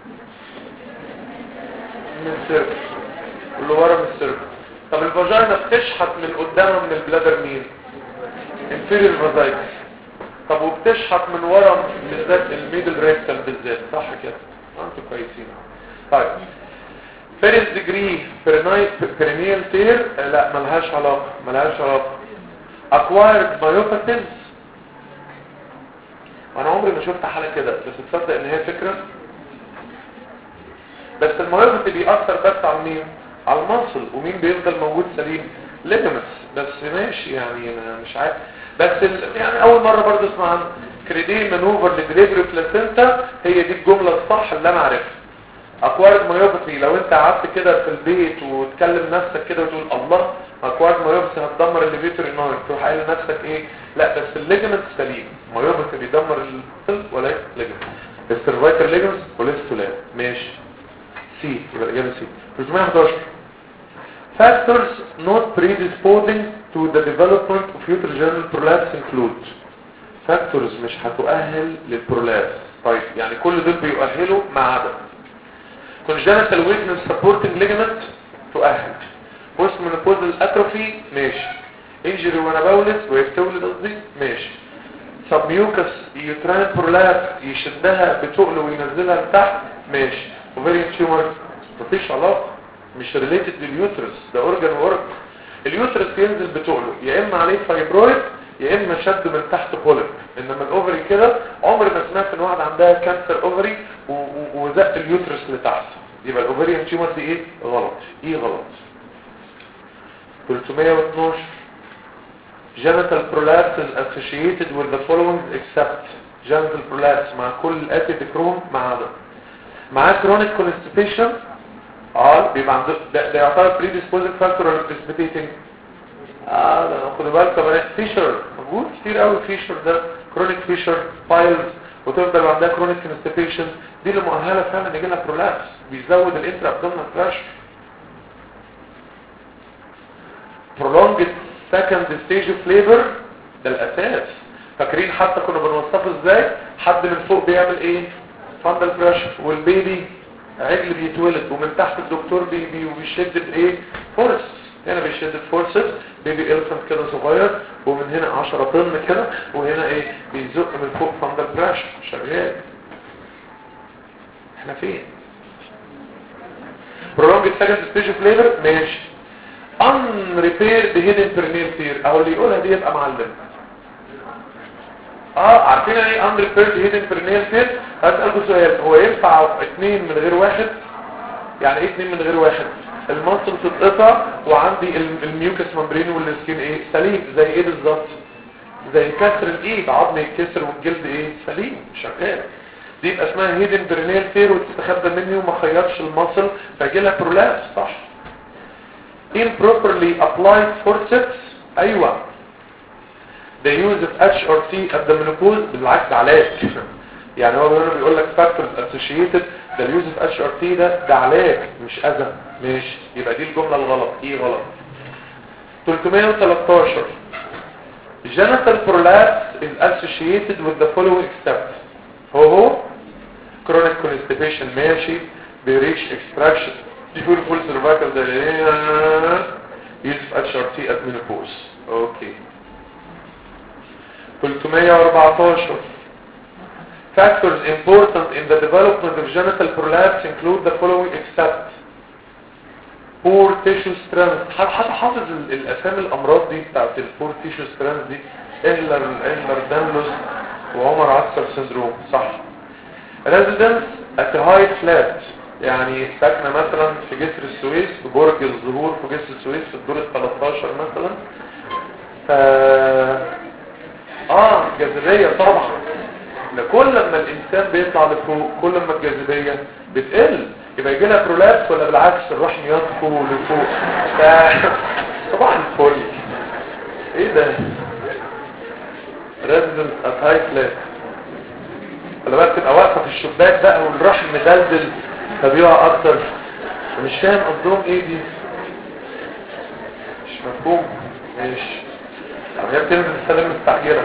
من السيرك. اللي ورا من السيرك. طب الفاجينا بتشحت من قدامها من البلادر مين؟ inferior vasciculus. طب وبتشحط من ورا بالذات الميدل ريكتال بالذات صح كده؟ انتوا كويسين. طيب فيرست ديجري برينيال تير لا ملهاش علاقه ملهاش علاقه. اكوايرد مايوباثيز انا عمري ما شفت حاله كده بس تصدق ان هي فكره. بس المايوباثي بيأثر بس على مين؟ على المصل. ومين بيفضل موجود سليم؟ ليجمنتس. بس ماشي يعني انا مش عارف بس يعني اول مرة برضو اسمع عن كريدي مانوفر لدليفري بلاسنتا هي دي الجملة الصح اللي انا عارفها. اكوارد مايوباثي لو انت قعدت كده في البيت وتكلم نفسك كده وتقول الله اكوارد مايوباثي هتدمر الليفيتوري ناير تروح قايل لنفسك ايه؟ لا بس الليجمنت سليم. مايوباثي بيدمر القلب ولا الليجمنت. السيرفايكال ليجمنت كوليستولات. ماشي. سي يبقى الاجابه سي. ثلاثمية وحداشر factors not predisposing to the development of uterine prolapse include. factors مش هتؤهل للبرولابس. طيب يعني كل دول بيؤهلوا ما عدا congenital weakness supporting ligament تؤهل. postmenopausal atrophy ماشي. injury وانا بولد ويستولد قصدي ماشي. submucous uterine prolapse يشدها بتقل وينزلها لتحت ماشي. ovarian tumor مفيش علاقه مش ريليتد لليوترس ده اورجان وورك. اليوترس ينزل بتقله يا اما عليه فايبرويد يا اما شد من تحت بوليب. انما الاوفري كده عمري ما سمعت ان واحد عندها كانسر اوفري وزق اليوترس لتحت. يبقى الاوفريان تيومر دي ايه؟ غلط. ايه غلط؟ ثلاثمية واتناشر genital prolapse is associated with the following except genital prolapse مع كل الاتي ذكرهم ما عدا معاه chronic constipation اه بيبقى عنده ده, ده يعتبر predisposing factor ولا precipitating؟ اه ده خدوا بالكم بقى فيشر موجود كتير قوي. فيشر ده كرونيك فيشر بايلز وتفضل عندها كرونيك constipation دي اللي مؤهله فعلا يجي لها برولابس. بيزود الانترا ابدومينال بريشر. prolonged second stage of labor ده الاساس. فاكرين حتى كنا بنوصفه ازاي؟ حد من فوق بيعمل ايه؟ فاندل بريشر والبيبي عجل بيتولد ومن تحت الدكتور بي بي وبيشد الايه؟ فورس. هنا بيشد الفورسز بيبي الفنت كده صغير ومن هنا عشرة طن كده وهنا ايه؟ بيزق من فوق فاندل بريشر شغال. احنا فين؟ prolonged second stage of labor ماشي. unrepaired hidden perineal tear اهو اللي يقولها دي يبقى معلم. اه عارفين ايه unrepaired hidden perineal tear؟ هسألكوا سؤال هو ينفع اتنين من غير واحد؟ يعني ايه اتنين من غير واحد؟ المنصل تتقطع وعندي الميوكس ممبرين والسكين ايه؟ سليم. زي ايه بالظبط؟ زي كسر الايد، عظم يتكسر والجلد ايه سليم شغال، دي يبقى اسمها هيدن برينيال تير وتستخبى مني وما خيطش المصل فيجي لها برولابس. صح. improperly applied forceps، ايوه the use of H R T at the menopause بالعكس علاج يعني هو هنا بيقول لك factors associated the use of H R T ده ده علاج مش اذى. ماشي، يبقى دي الجمله الغلط. ايه غلط؟ ثلاثمية وتلتاشر genital prolapse is associated with the following steps. هو هو chronic constipation ماشي، بريش extraction diffuse full cervical use of H R T at menopause. اوكي. ثلاثمية واربعتاشر factors important in the development of genital prolapse include the following except poor tissue strength. حتى حافظ الاسامي الامراض دي بتاعت البور tissue strength دي، اهلر اهلر دانلوس وعمر عسكر سندروم. صح. residence at high flat يعني ساكنه مثلا في جسر السويس في برج الزهور في جسر السويس في الدور الثالث مثلا. ف اه جاذبيه طبعا، كل ما الانسان بيطلع لفوق كل ما الجاذبيه بتقل، يبقى يجي لها برولابس ولا بالعكس الرحم يطفو لفوق. ف طبعا الفل. ايه ده؟ ريزيدنس ات هاي فلات. ولا بقى تبقى واقفه في الشباك بقى والرحم مدلدل فبيقع اكتر. مش فاهم قصدهم ايه دي، مش مفهوم. ماشي، هي بتنزل السلم مستعجله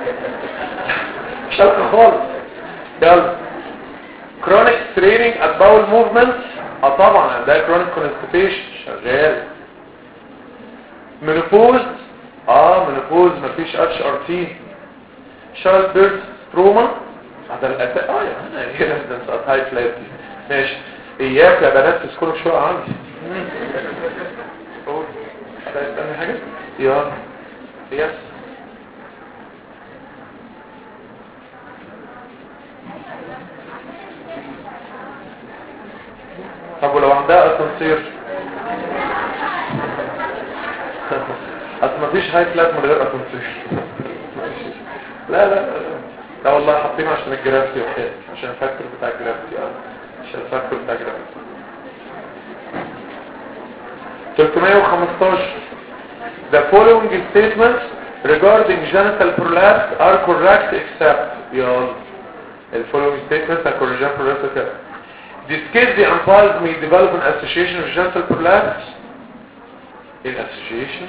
مش عارفه خالص. يلا chronic straining at bowel movements. اه طبعا ده chronic constipation شغال. menopause اه menopause مفيش اتش ار تي. child birth trauma هذا الاساس. اه يعني هنا ده هاي فلات دي. ماشي. اياك يا بنات تسكنوا شويه عندي. قول هتستني حاجه؟ يلا يس. طب ولو عندها اسانسير؟ اصل مفيش هاي فلات من غير اسانسير. لا لا لا لا والله حاطينه عشان الجرافيتي وكده، عشان الفاكتور بتاع الجرافيتي. اه عشان الفاكتور بتاع الجرافيتي. ثلاثمية وخمستاشر The following statements regarding genital prolapse are correct except يلا the following statements are correct genital prolapse except This case the implies may develop an association of genital prolapse in association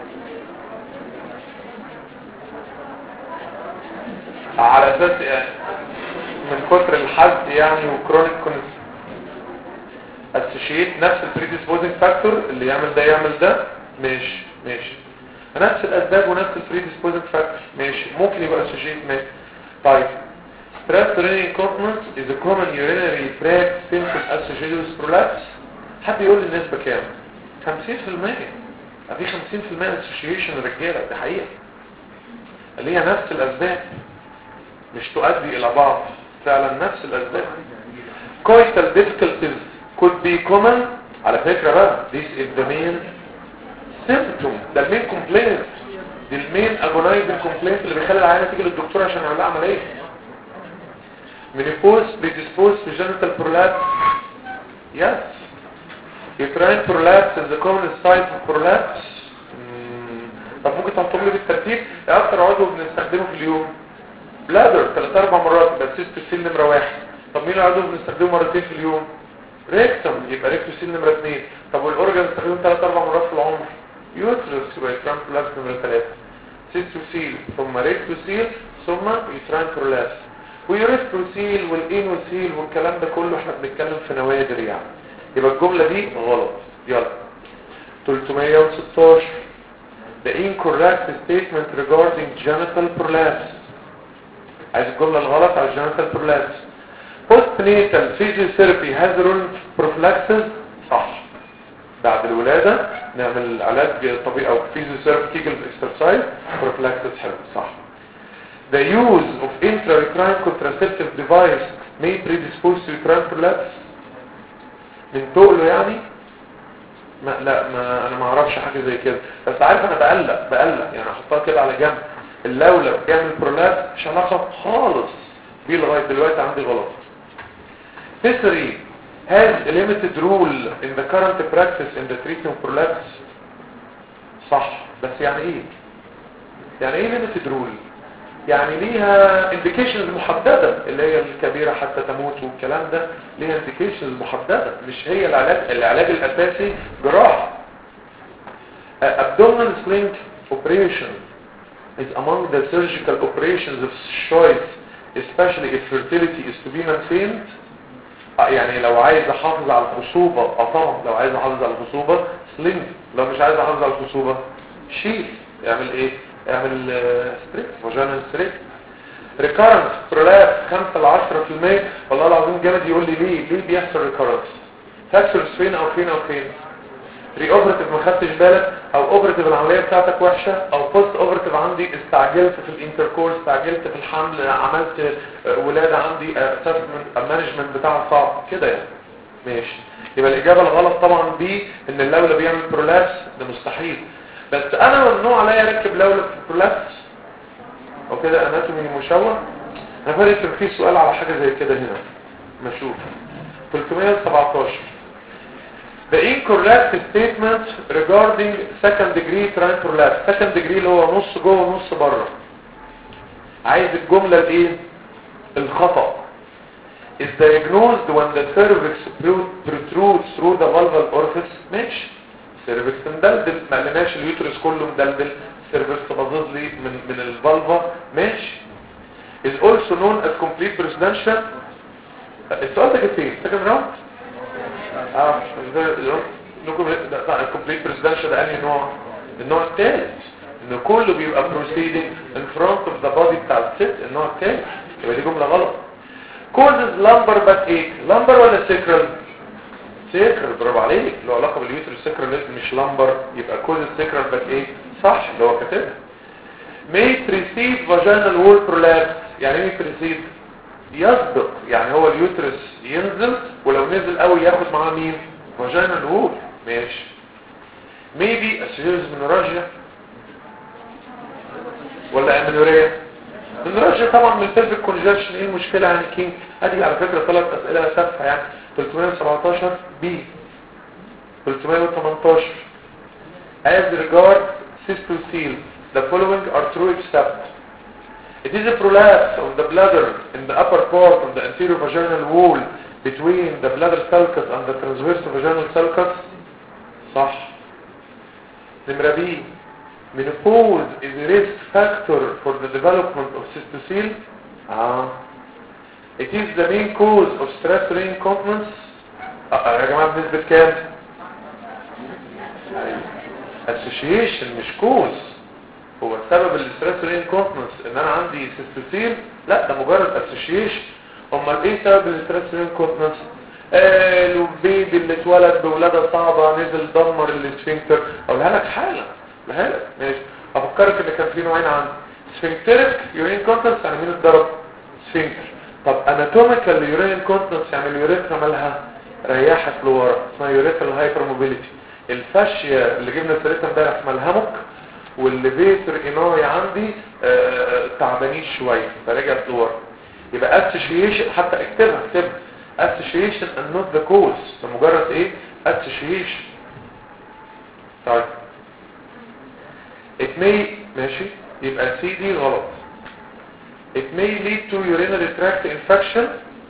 على اساس يعني من كتر الحد يعني وكرونيك associate نفس البريديسبوزنج فاكتور اللي يعمل ده يعمل ده. ماشي ماشي نفس الاسباب ونفس البريديسبوزنج فاكتور. ماشي ممكن يبقى associate. ماشي. طيب stress urinary incontinence is a common urinary tract symptom associated with prolapse. حد يقول لي النسبة كام؟ خمسين في المية. في خمسين في المية association رجالة، دي حقيقة اللي هي نفس الاسباب مش تؤدي الى بعض، فعلا نفس الاسباب. coital difficulties could be common. على فكرة بقى this is the main symptom، ده المين complaint، دي المين agonizing complaint اللي بيخلي العيانة تيجي للدكتور عشان يعمل لها عملية. menopause predisposed to genital prolapse. yes uterine prolapse is the common site of prolapse. طب ممكن تحطهم لي بالترتيب؟ ايه اكتر عضو بنستخدمه في اليوم؟ بلادر ثلاث اربع مرات، بس سيستوسيل نمره واحد. طب مين العضو بنستخدمه مرتين في اليوم؟ ريكتم، يبقى ريكتوسيل نمره اثنين. طب والاورجن بنستخدمه ثلاث اربع مرات في العمر؟ يوترس، يبقى يوتران برولابس نمره ثلاثة. سيستوسيل ثم ريكتوسيل ثم يوتران برولابس. ويوريثروسيل والانوسيل والكلام ده كله احنا بنتكلم في نوادر يعني، يبقى الجمله دي غلط. يلا ثلاثمية وستاشر The incorrect statement regarding genital prolapse. عايز الجملة الغلط على genital prolapse. Postnatal physiotherapy has role prophylaxis. صح. بعد الولادة نعمل علاج طبيعي او physiotherapeutic exercise prophylaxis حلو. صح. The use of intrauterine contraceptive device may predispose to uterine prolapse. من تقله يعني؟ ما لا ما انا ما اعرفش حاجه زي كده، بس عارف انا بقلق بقلق يعني احطها كده على جنب. اللولب بيعمل برولابس مش علاقة خالص دي لغاية دلوقتي عندي غلط. History has a limited rule in the current practice in the treatment of prolapse. صح بس يعني ايه يعني ايه limited rule؟ يعني ليها indications محددة اللي هي الكبيرة حتى تموت والكلام ده ليها indications محددة مش هي العلاج العلاج الاساسي جراحة. Abdominal sling operation is among the surgical operations of choice especially if fertility is to be maintained. يعني لو عايز احافظ على الخصوبة طبعا لو عايز احافظ على الخصوبة سلينج، لو مش عايز احافظ على الخصوبة شيل. يعمل ايه؟ يعمل ستريك فاجينال ستريك. ريكارنس برولابس خمسة لعشرة في المية. والله العظيم جامد يقول لي ليه ليه بيحصل ريكارنس؟ فاكتورز فين او فين او فين؟ بري اوبرتيف ما خدتش بالك، او اوبرتيف العمليه بتاعتك وحشه، او بوست اوبرتيف عندي استعجلت في الانتركورس، استعجلت في الحمل، عملت ولاده عندي اسسمنت المانجمنت بتاعها صعب كده يعني. ماشي يبقى الاجابه الغلط طبعا بي ان اللولب بيعمل برولابس ده مستحيل. بس انا ممنوع عليا اركب لولب في برولابس او كده اناتومي مشوه. انا فاكر كان في سؤال على حاجه زي كده هنا ما اشوف ثلاثمية وسبعتاشر. The incorrect statement regarding second degree trine prolapse. second degree اللي هو نص جوه ونص بره. عايز الجملة الايه؟ الخطأ. is diagnosed when the cervix protrudes through the vulval orifice. ماشي. cervix مدلدل، ما قلناش اليوترس كله مدلدل، cervix باظظ لي من من الفالفا. ماشي. is also known as complete presidential. السؤال ده كان فين؟ second round؟ اه نقول ده الكومبليت بريزيدنشال ده انهي نوع؟ النوع الثالث ان كله بيبقى بروسيدنج ان فرونت اوف ذا بودي بتاع الست. النوع الثالث يبقى دي جمله غلط. كوزز لامبر باك ايك. لامبر ولا سيكرال؟ سيكرال برافو عليك. له علاقه باليوتر سيكرال مش لامبر. يبقى كوزز سيكرال باك ايك صح اللي هو كاتبها. may precede vaginal wall prolapse. يعني ايه precede؟ يسبق. يعني هو اليوترس ينزل ولو نزل قوي ياخد معاه مين؟ فاجينال وول. ماشي. maybe اسيريز منوراجيا ولا امينوريا؟ منوراجيا طبعا من البلفيك كونجكشن. ايه المشكله يعني كينج؟ ادي على فكره ثلاث اسئله تافهه يعني. ثلاثمية وسبعتاشر بي ثلاثمية وتمنتاشر as regards cystocele the following are true except it is a prolapse of the bladder in the upper part of the anterior vaginal wall between the bladder sulcus and the transverse vaginal sulcus. صح. نمرة B menopause is a risk factor for the development of cystocele. آه. it is the main cause of stress incontinence. آه يا جماعة بنسبة كام؟ association مش cause. هو السبب الاسترس انكونتنس ان انا عندي سيستوسيل؟ لا ده مجرد اسوشيشن. امال ايه سبب الاسترس انكونتنس؟ آه البيبي اللي اتولد بولاده صعبه نزل دمر الاسفنكتر. اقولها لك حالا اقولها لك ماشي. افكرك ان كان في نوعين عندي سفنكتريك يورين كونتنس يعني مين اتضرب؟ سفنكتر. طب اناتوميكال يورين كونتنس يعني اليوريثرا مالها ريحت لورا اسمها يوريثرال هايبر موبيليتي. الفاشيه اللي جبنا سيرتها امبارح اسمها الهاموك والليفيتر اناي عندي آه تعبانين شويه فرجعت لورا. يبقى اسوشيشن حتى اكتبها اكتبها اسوشيشن and not the cause. مجرد ايه؟ اسوشيشن. طيب it may ماشي يبقى سي دي غلط. it may lead to urinary tract infection.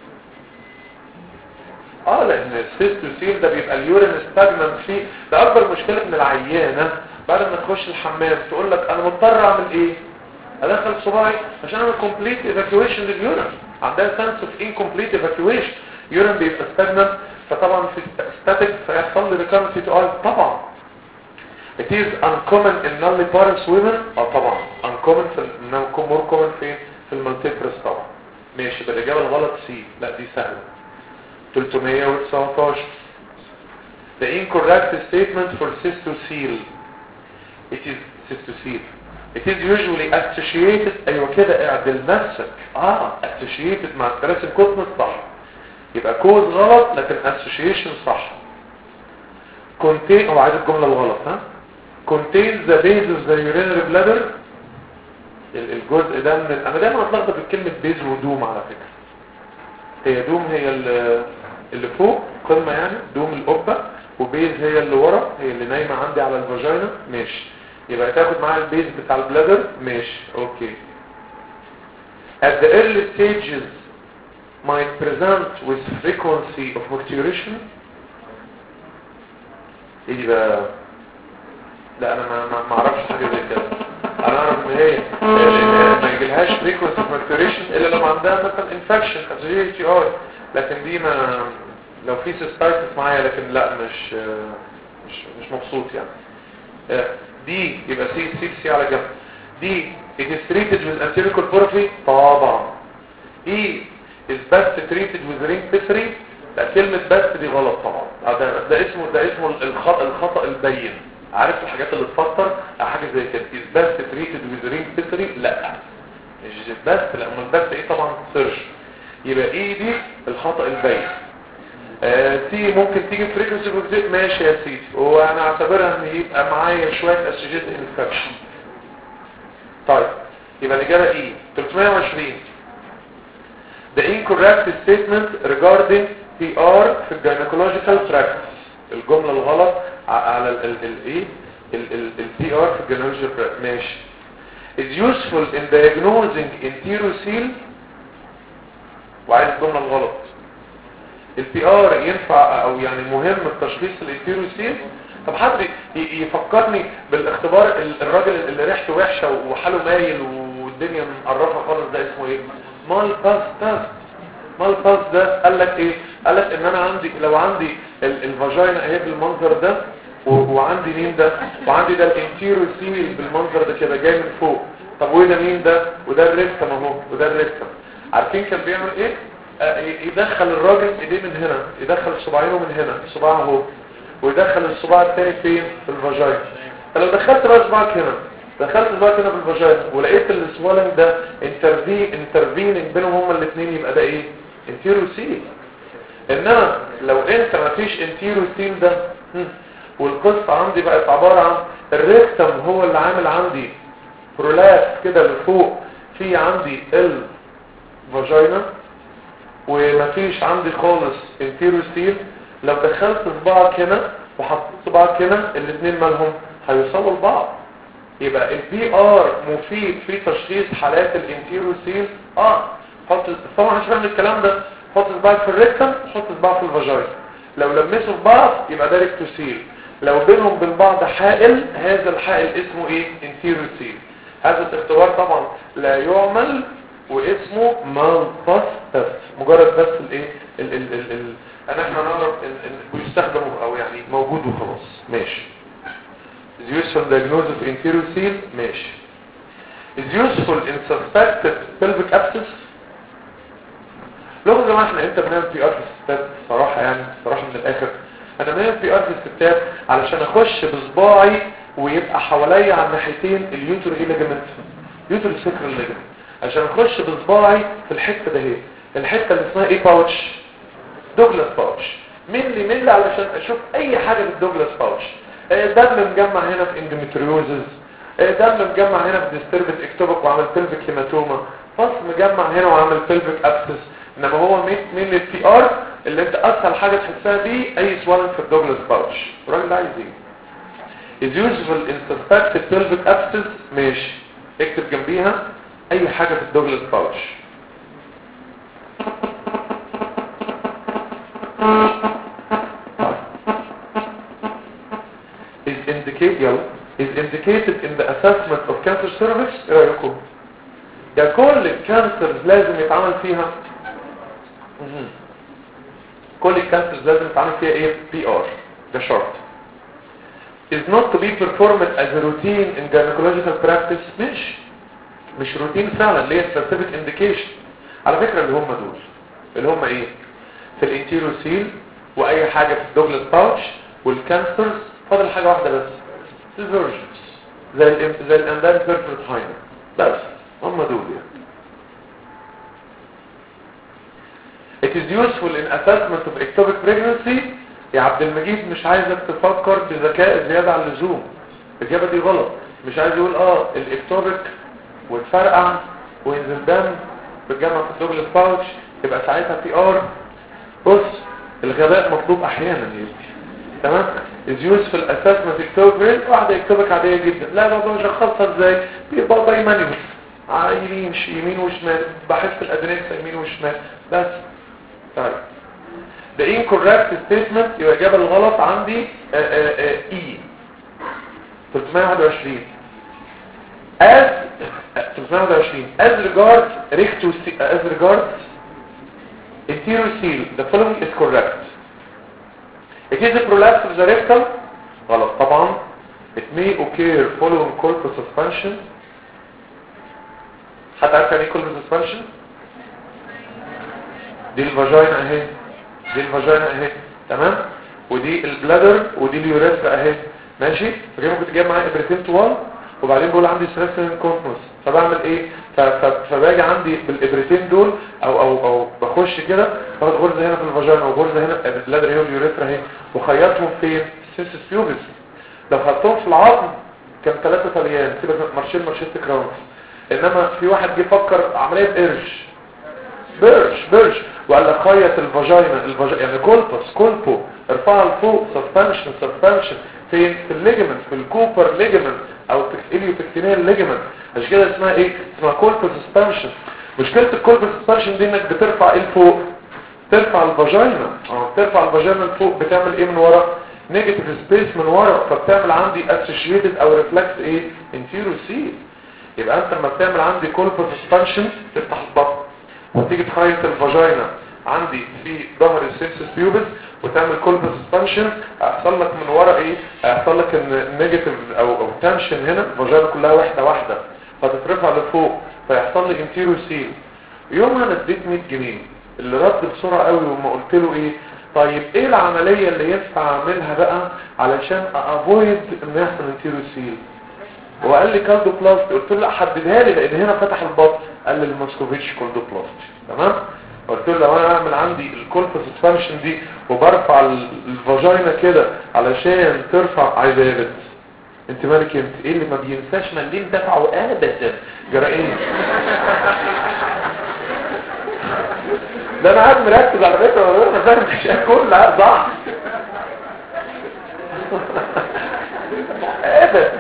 اه لان السيستوسيل ده بيبقى اليورين ستاجننت فيه. ده اكبر مشكله من العيانه بعد ما تخش الحمام تقول لك انا مضطر اعمل ايه؟ ادخل صباعي عشان اعمل كومبليت ايفاكيويشن لليورين. عندها سنس اوف انكمبليت ايفاكيويشن. يورين بيبقى ستاجننت فطبعا في ستاتيك فيحصل لي ريكارنسي تقال طبعا. it is uncommon in nulliparous women. اه طبعا uncommon في more common في في المالتيبرس طبعا. ماشي بالاجابه الغلط سي. لا دي سهله. ثلاثمية وتسعتاشر the incorrect statement for cystocele. it is cystocele it is usually associated. ايوه كده اعدل نفسك. اه associated مع الثلاث الكتمة صح. يبقى كوز غلط لكن association صح. contain او عايز الجملة الغلط ها contains the base of the urinary bladder. الجزء ده من انا دايما اتلخبط بكلمه بيز ودوم على فكره. هي دوم هي اللي فوق قمه يعني دوم القبه، وبيز هي اللي ورا هي اللي نايمه عندي على الفاجينا. ماشي، يبقى تاخد معايا البيز بتاع البلادر. ماشي اوكي. At the early stages might present with frequency of micturition. ايه بقى؟ لا انا ما ما اعرفش حاجه زي كده. انا اعرف ان هي ما يجيلهاش frequency of micturition الا لو عندها مثلا infection جي تي ار، لكن دي ما لو في cystitis معايا، لكن لا مش مش مش مبسوط يعني. دي يبقى سي سي سي على جنب. دي it is treated with anterior porphyry طبعا. ايه is best treated with ring pessary. لا كلمة best دي غلط طبعا. ده, ده اسمه ده اسمه الخطأ الخطأ البين. عارف الحاجات اللي تفكر حاجة زي كده is best treated with ring pessary. لا مش best، لا امال best ايه طبعا سيرش. يبقى ايه دي الخطأ البين. سي ممكن تيجي فريكونسي بوكسيت. ماشي يا سيدي، وانا اعتبرها ان يبقى معايا شويه اسوشيت انفكشن. طيب يبقى الاجابه ايه؟ ثلاثمية وعشرين. The incorrect statement regarding بي آر في الجينيكولوجيكال براكتس. الجمله الغلط على الايه البي آر في الجينيكولوجيكال براكتس. ماشي. is useful in diagnosing enterocele. وعايز الجمله الغلط. البي ار ينفع او يعني مهم التشخيص الانتيروسيل. طب حد يفكرني بالاختبار الراجل اللي ريحته وحشه وحاله مايل والدنيا مقرفه خالص، ده اسمه ايه؟ مال باس تاست. مال باس ده قال لك ايه؟ قال لك ان انا عندي لو عندي الفاجينا اهي بالمنظر ده، وعندي مين ده؟ وعندي ده الانتيروسيل بالمنظر ده كده جاي من فوق. طب وده مين ده؟ وده الريكتم اهو، وده الريكتم. عارفين كان بيعمل ايه؟ يدخل الراجل ايديه من هنا، يدخل صباعينه من هنا، صباعه اهو، ويدخل الصباع الثاني فين؟ في الفاجينا. فلو دخلت بقى صباعك هنا، دخلت صباعك هنا في الفاجينا ولقيت السوالنج ده انترفي انترفيننج بينهم هما الاثنين، يبقى ده ايه؟ انتيروسيل. انما لو انت ما فيش انتيروسيل ده، والقصه عندي بقت عباره عن الريكتم هو اللي عامل عندي برولابس كده لفوق في عندي الفاجينا، ومفيش عندي خالص انتيروسيل. لو دخلت صباعك هنا وحطيت صباعك هنا، الاثنين مالهم هيوصلوا لبعض. يبقى البي ار مفيد في تشخيص حالات الانتيروسيل. اه حط طبعا مش فاهم الكلام ده. حط صباعك في الريكتم، حط صباعك في الفاجينا، لو لمسوا في بعض يبقى ده ريكتوسيل. لو بينهم بين بعض حائل، هذا الحائل اسمه ايه؟ انتيروسيل. هذا الاختبار طبعا لا يعمل واسمه مالباس، مجرد بس الايه ال ال ال ال انا احنا نعرف بيستخدم او يعني موجود وخلاص. ماشي. is useful diagnosis of enterocele. ماشي. is useful in suspected pelvic abscess. لو زي ما احنا انت بنعمل بي ار في الستات صراحه يعني صراحه من الاخر، انا بنعمل بي ار في الستات علشان اخش بصباعي ويبقى حواليا على الناحيتين اليوتر ايه ليجمنت، يوتر سكر ليجمنت، عشان اخش بصباعي في الحته ده اهي، الحته اللي اسمها ايه؟ باوتش، دوجلاس باوتش. ملي ملي علشان اشوف اي حاجه في الدوجلاس باوتش. دم مجمع هنا في اندوميتريوزز، دم مجمع هنا في ديستربت اكتوبك وعمل بلفيك هيماتوما، فص مجمع هنا وعمل بلفيك ابسس. انما هو مين البي ار اللي انت اسهل حاجه تحسها بيه اي سوالن في الدوجلاس باوتش. الراجل ده عايز ايه؟ is useful in suspected pelvic abscess. ماشي، اكتب جنبيها اي حاجه في الدوجلاس باوتش. is indicated is indicated in the assessment of cancer cervix. ايه رايكم؟ يعني كل الكانسرز لازم يتعمل فيها كل الكانسرز لازم يتعمل فيها ايه؟ بي ار. ده شرط. is not to be performed as a routine in gynecological practice. مش مش روتين فعلا، اللي هي specific indication. على فكرة اللي هم دول اللي هم ايه؟ في الانتيروسيل واي حاجة في الدوجلاس باوتش والكانسرز. فاضل حاجة واحدة بس، الفيرجنز زي ال زي الاندان بيرفورت هاينر بس، هم دول يعني. It is useful in assessment of ectopic pregnancy. يا عبد المجيد مش عايزك تفكر بذكاء زيادة عن اللزوم. الإجابة دي غلط. مش عايز يقول اه الاكتوبك وتفرقع وينزل دم بتجمع في الدوجلاس باوتش، يبقى ساعتها في ار. بص الغباء مطلوب احيانا يا تمام. ازيوز في الاساس ما تكتبك واحده يكتبك عاديه جدا، لا لا ده شخصها ازاي؟ بيبقى دايمانيوس يمين يمين وشمال، بحس الادرينكس يمين وشمال بس. طيب the incorrect statement يبقى الاجابه الغلط عندي اي ثلاثمية وواحد وعشرين as ثلاثمية وواحد وعشرين as regards rectus as regards anterior the following is correct. It is a prolapse of the rectum غلط طبعا. It may occur following corpus suspension. حد عارف يعني ايه corpus suspension؟ دي الفاجينا اهي، دي الفاجينا اهي تمام، ودي البلادر ودي اليوريثرا اهي ماشي. فكده ممكن تجيب معايا ابرتين طوال وبعدين بقول عندي ستريسن كونتنس، فبعمل ايه؟ فباجي عندي بالابرتين دول او او او بخش كده باخد غرزه هنا في الفاجينا وغرزه هنا في البلادر هي واليوريثرا اهي وخيطهم فين؟ السينسس بيوبس. لو خدتهم في العظم كان ثلاثه طليان سيبك مارشيل مارشيست كراونز. انما في واحد جه فكر عمليه بقرش برش برش وقال لك خيط الفاجينا الفاجينا يعني كولبس كولبو ارفعها لفوق سسبنشن سسبنشن فين؟ في الليجمنت في الكوبر ليجمنت او اليوبكتينيال ليجمنت. عشان كده اسمها ايه؟ اسمها كولبس سسبنشن. مشكله الكولبس سسبنشن دي انك بترفع ايه لفوق؟ ترفع الفاجينا اه ترفع الفاجينا لفوق بتعمل ايه من ورا؟ نيجاتيف سبيس من ورا، فبتعمل عندي اسوشيتد او ريفلكس ايه؟ انتيرو سيل. يبقى انت لما بتعمل عندي كولبس سسبنشن تفتح البطن وتيجي تخيط الفاجينا عندي في ظهر السينسس بيوبس وتعمل كولبس سسبنشن، هيحصل لك من ورا ايه؟ هيحصل لك ان نيجاتيف او او تنشن هنا الفاجينا كلها واحده واحده فتترفع لفوق فيحصل لي انتيرو سيل. يومها انا اديت مية جنيه اللي رد بسرعه قوي وما قلت له ايه؟ طيب ايه العمليه اللي ينفع اعملها بقى علشان افويد ان يحصل انتيرو سيل؟ وقال لي كالدو بلاست. قلت له لا حددها لي لان هنا فتح البطن. قال لي الماسكوفيتش كالدو بلاست تمام. قلت له لو انا اعمل عندي الكولبس سسبنشن دي وبرفع الفاجينا كده علشان ترفع عايز ايه بس انت مالك انت ايه اللي ما بينساش مليم دفعه ابدا جرائين. ده انا قاعد مركز على فكره انا فاهم مش كل لا صح ايه ده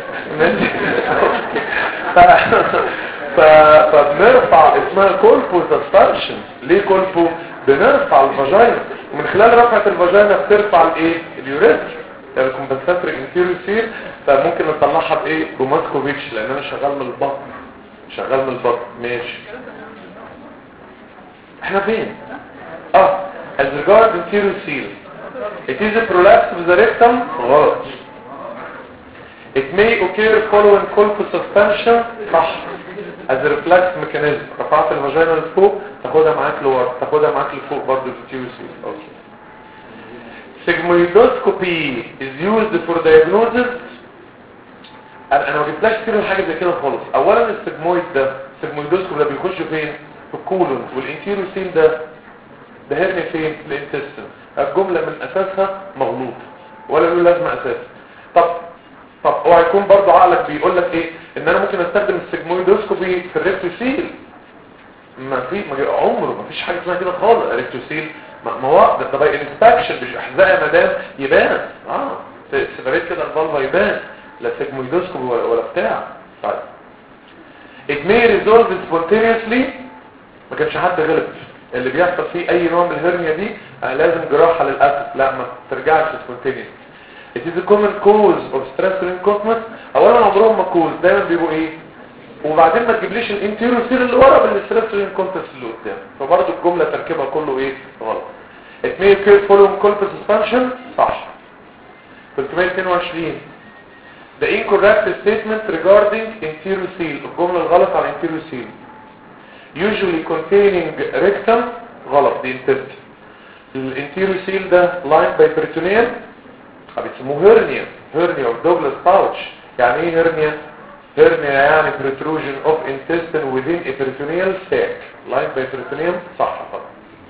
فبنرفع اسمها كولبو سسبنشن. ليه كولبو؟ بنرفع الفاجينا ومن خلال رفعه الفاجينا بترفع الايه؟ اليوريثرا يعني كومبنساتوري انتيريور سيل. فممكن نطلعها بايه؟ بماسكوفيتش لان انا شغال من البطن شغال من البطن ماشي. احنا فين؟ اه as regards anterior seal it is a prolapse of the rectum غلط. it may occur following colpus suspension صح as a reflex mechanism. رفعت الفاجينا لفوق تاخدها معاك لورا تاخدها معاك لفوق برضه anterior seal. اوكي. sigmoidoscopy is used for diagnosis. انا ما جبتلاش كتير حاجه زي كده خالص. اولا السيجمويد ده السيجمويدوسكوب ده بيخش فين؟ في الكولون. والانتيريور سيل ده ده هرني فين؟ في الانتستين. الجمله من اساسها مغلوط ولا له لازمه اساسا. طب طب هو هيكون برضه عقلك بيقول لك ايه؟ ان انا ممكن استخدم السيجمويدوسكوبي في الريكتوسيل. ما في ما عمره ما فيش حاجه اسمها كده خالص. الريكتوسيل ما هو ده باي انسبكشن مش احزاء مدام يبان اه سيبريت كده الفالفا يبان لا سيجمويدوسكوبي ولا, ولا بتاع. طيب it may resolve spontaneously. ما كانش حد غلب اللي بيحصل فيه اي نوع من الهرنيا دي آه لازم جراحه للاسف. لا ما ترجعش سبونتينيوس. it is a common cause of stress incontinence. اولا عمرهم ما كوز دايما بيبقوا ايه؟ وبعدين ما تجيبليش الانتيريور سيل اللي ورا بالستريس انكونتنس اللي قدام. فبرضه الجمله تركيبها كله ايه؟ غلط. it may occur following colpus suspension صح. ثلاثمية واثنين وعشرين the incorrect statement regarding anterior seal. الجمله الغلط على anterior seal usually containing rectum غلط دي intestine. الانتيريور سيل ده lined by peritoneum بيسموه هيرنيا هيرنيا of Douglas pouch. يعني ايه هيرنيا؟ هيرنيا يعني protrusion of intestine within a peritoneal sac lined by peritoneum صح طبعا.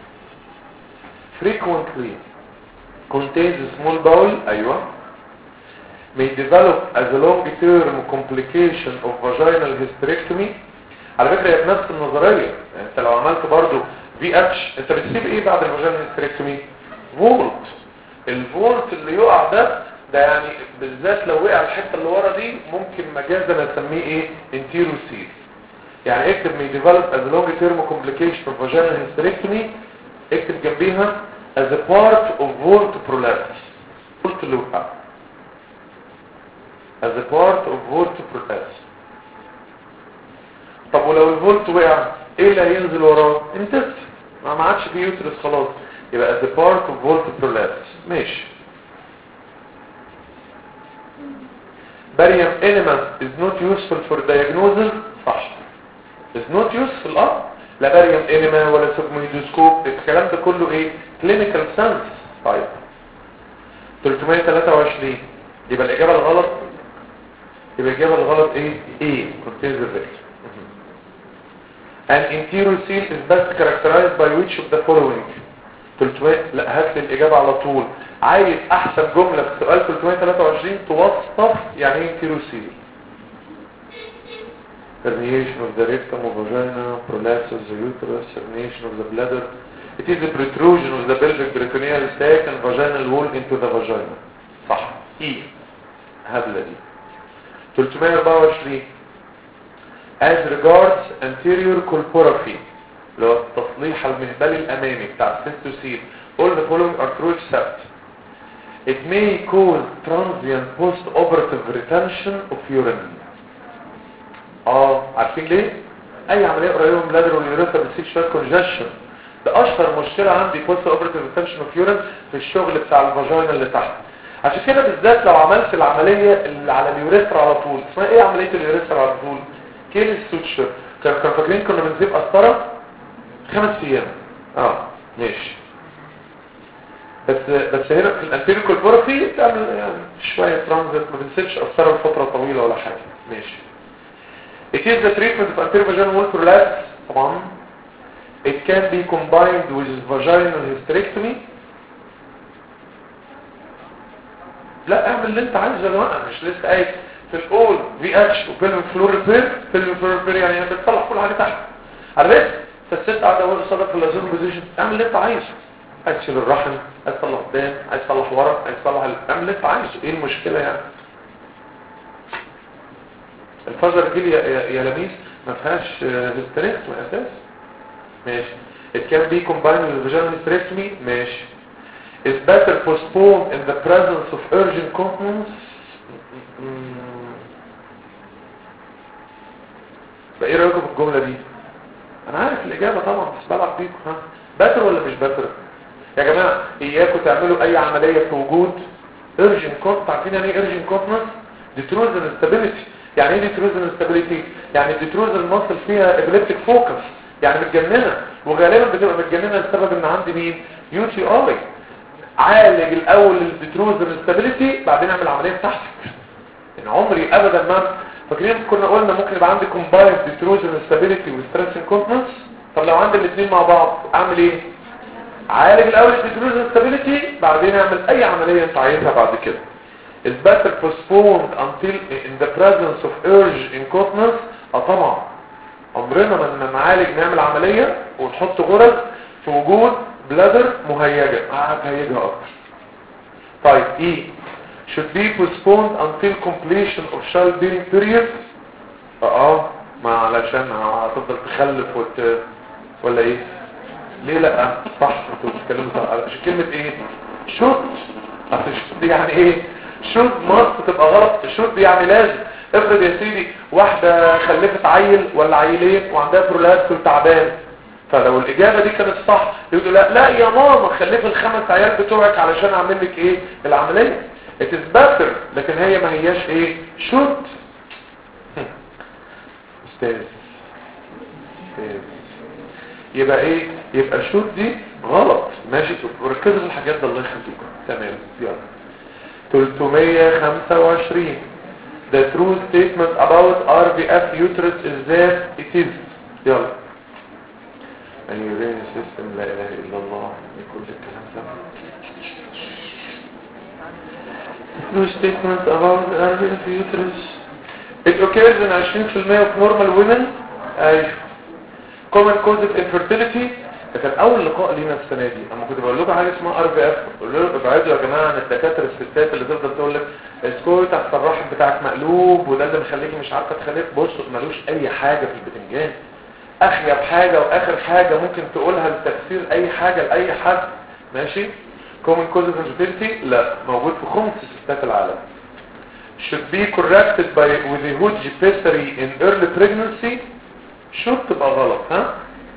frequently contains small bowel ايوه may develop as a long term complication of vaginal hysterectomy. على فكرة هي بنفس النظرية. يعني انت لو عملت برضو في اتش انت بتسيب ايه بعد الفاجينال هيستريكتومي؟ فولت. الفولت اللي يقع ده ده يعني بالذات لو وقع الحته اللي ورا دي ممكن مجازا اسميه ايه؟ انتيروسيل. يعني اكتب may develop as a long term complication of vaginal hysterectomy، اكتب جنبيها as a part of volt prolapse. volt اللي وقع as a part of volt prolapse. طب ولو الفولت وقع ايه اللي هينزل وراه؟ انتست، ما ما عادش فيه يوترس خلاص، يبقى as a part of volt prolapse. ماشي. barium enema is not useful for diagnosis. صح. is not useful. اه لا barium enema ولا سيجمويدوسكوب، الكلام ده كله ايه؟ clinical sense. طيب ثلاثمية وتلاتة وعشرين يبقى الاجابه الغلط، يبقى الاجابه الغلط ايه؟ ايه contains the vector. An enterocele is best characterized by which of the following؟ ثلاثمية لا هات لي الاجابه على طول. عايز احسن جمله في سؤال ثلاثمية وتلاتة وعشرين توصف يعني ايه enterocele. herniation of the rectum or vagina, prolapse of the uterus, herniation of the bladder. It is a protrusion of the pelvic peritoneal sac and vaginal wall into the vagina. صح. ايه هبله دي. ثلاثمية واربعة وعشرين as regards anterior colporaphy اللي هو التصليح المهبلي الامامي بتاع السيستوسيل. all the following are true except it may cause transient post-operative retention of urine. اه عارفين ليه؟ اي عمليه قريبه من البلادر واليوريثرا بتصيب شويه كونجكشن. ده اشهر مشكله عندي بوست اوبراتيف ريتنشن اوف يورين في الشغل بتاع الفاجينا اللي تحت. عشان كده بالذات لو عملت العمليه اللي على اليوريثرا على طول، اسمها ايه عمليه اليوريثرا على طول؟ كيل ستوتشر. كانوا فاكرين كنا بنسيب قسطره خمس ايام. اه ماشي. بس بس هنا في الانتيريور كولبورفي بتعمل يعني شويه ترانزيت، ما بنسيبش قسطره لفتره طويله ولا حاجه. ماشي. It is the treatment of anterior vaginal wall prolapse. طبعا. It can be combined with vaginal hysterectomy. لا اعمل اللي انت عايزه يا جماعه، مش لسه قايل في الاول في اتش وبيلفيك فلور ريبير. بيلفيك فلور ريبير يعني بتصلح كل حاجه تحت. عرفت؟ فالست قاعده وهي قصادك في اللازم بوزيشن، اعمل اللي انت عايزه. عايز تشيل الرحم، عايز تصلح قدام، عايز تصلح ورا، عايز تصلح ال... اعمل اللي انت عايزه. ايه المشكله يعني؟ الفجر دي يا, يا لميس ما فيهاش هيستريكتومي اساس. ماشي. It can be combined with vaginal hysterectomy. ماشي. Is better postponed in the presence of urgent continence. بقى ايه رايكم في الجمله دي؟ انا عارف الاجابه طبعا بس بلعب بيكم. ها better ولا مش better؟ يا جماعه اياكم تعملوا اي عمليه في وجود urgent continence. عارفين يعني ايه urgent continence؟ detrusal instability. يعني ايه detrusal instability؟ يعني detrusal muscle فيها epileptic focus، يعني متجننه، وغالبا بتبقى متجننه لسبب ان عندي مين؟ يو تي اي. عالج الاول الديتروزر انستابيليتي بعدين اعمل عمليه بتاعتك. يعني عمري ابدا ما فاكرين كنا قلنا ممكن يبقى عندي كومبايند ديتروزر انستابيليتي وستريس انكونتنس. طب لو عندي الاثنين مع بعض اعمل ايه؟ عالج الاول الديتروزر انستابيليتي بعدين اعمل اي عمليه انت عايزها بعد كده. is better postponed until in the presence of urge incontinence. اه طبعا عمرنا ما نعالج نعمل عمليه ونحط غرز في وجود بلادر مهيجه. اه مهيجه اكتر. طيب ايه should be postponed until completion of childbearing period. اه ما علشان هتفضل تخلف وت... ولا ايه؟ ليه لا؟ صح انتوا بتتكلموا صح. عشان كلمه ايه؟ should. اصل should يعني ايه؟ should must تبقى غلط. should يعني لازم. افرض يا سيدي واحده خلفت عيل ولا عيلين وعندها برولابس وتعبان، فلو الاجابه دي كانت صح يقولوا لا لا يا ماما خلفي الخمس عيال بتوعك علشان اعمل لك ايه العمليه. it is better. لكن هي ما هياش ايه should. استاذ استاذ يبقى ايه؟ يبقى should دي غلط. ماشي وركزوا في الحاجات دي الله يخليكم. تمام يلا. ثلاثمية وخمسة وعشرين the true statement about R V F uterus is that it is. يلا. an urinary system لا اله الا الله كل الكلام ده. true statement about R V F uterus it occurs in عشرين في المية of normal women. ايوه common cause of infertility. ده كان اول لقاء لينا السنه دي اما كنت بقول لكم حاجه اسمها ار في اف، قلت لكم ابعدوا يا جماعه عن الدكاتره الستات اللي تفضل تقول لك اسكوت تحت الرحم بتاعك مقلوب وده اللي مخليكي مش عارفه تخليك. بصوا ملوش اي حاجه في البتنجان، اخيب حاجه واخر حاجه ممكن تقولها لتفسير اي حاجه لاي حد ماشي. common cause of infertility لا موجود في خمس ستات العالم. should be corrected by with a huge pessary in early pregnancy. should تبقى غلط ها.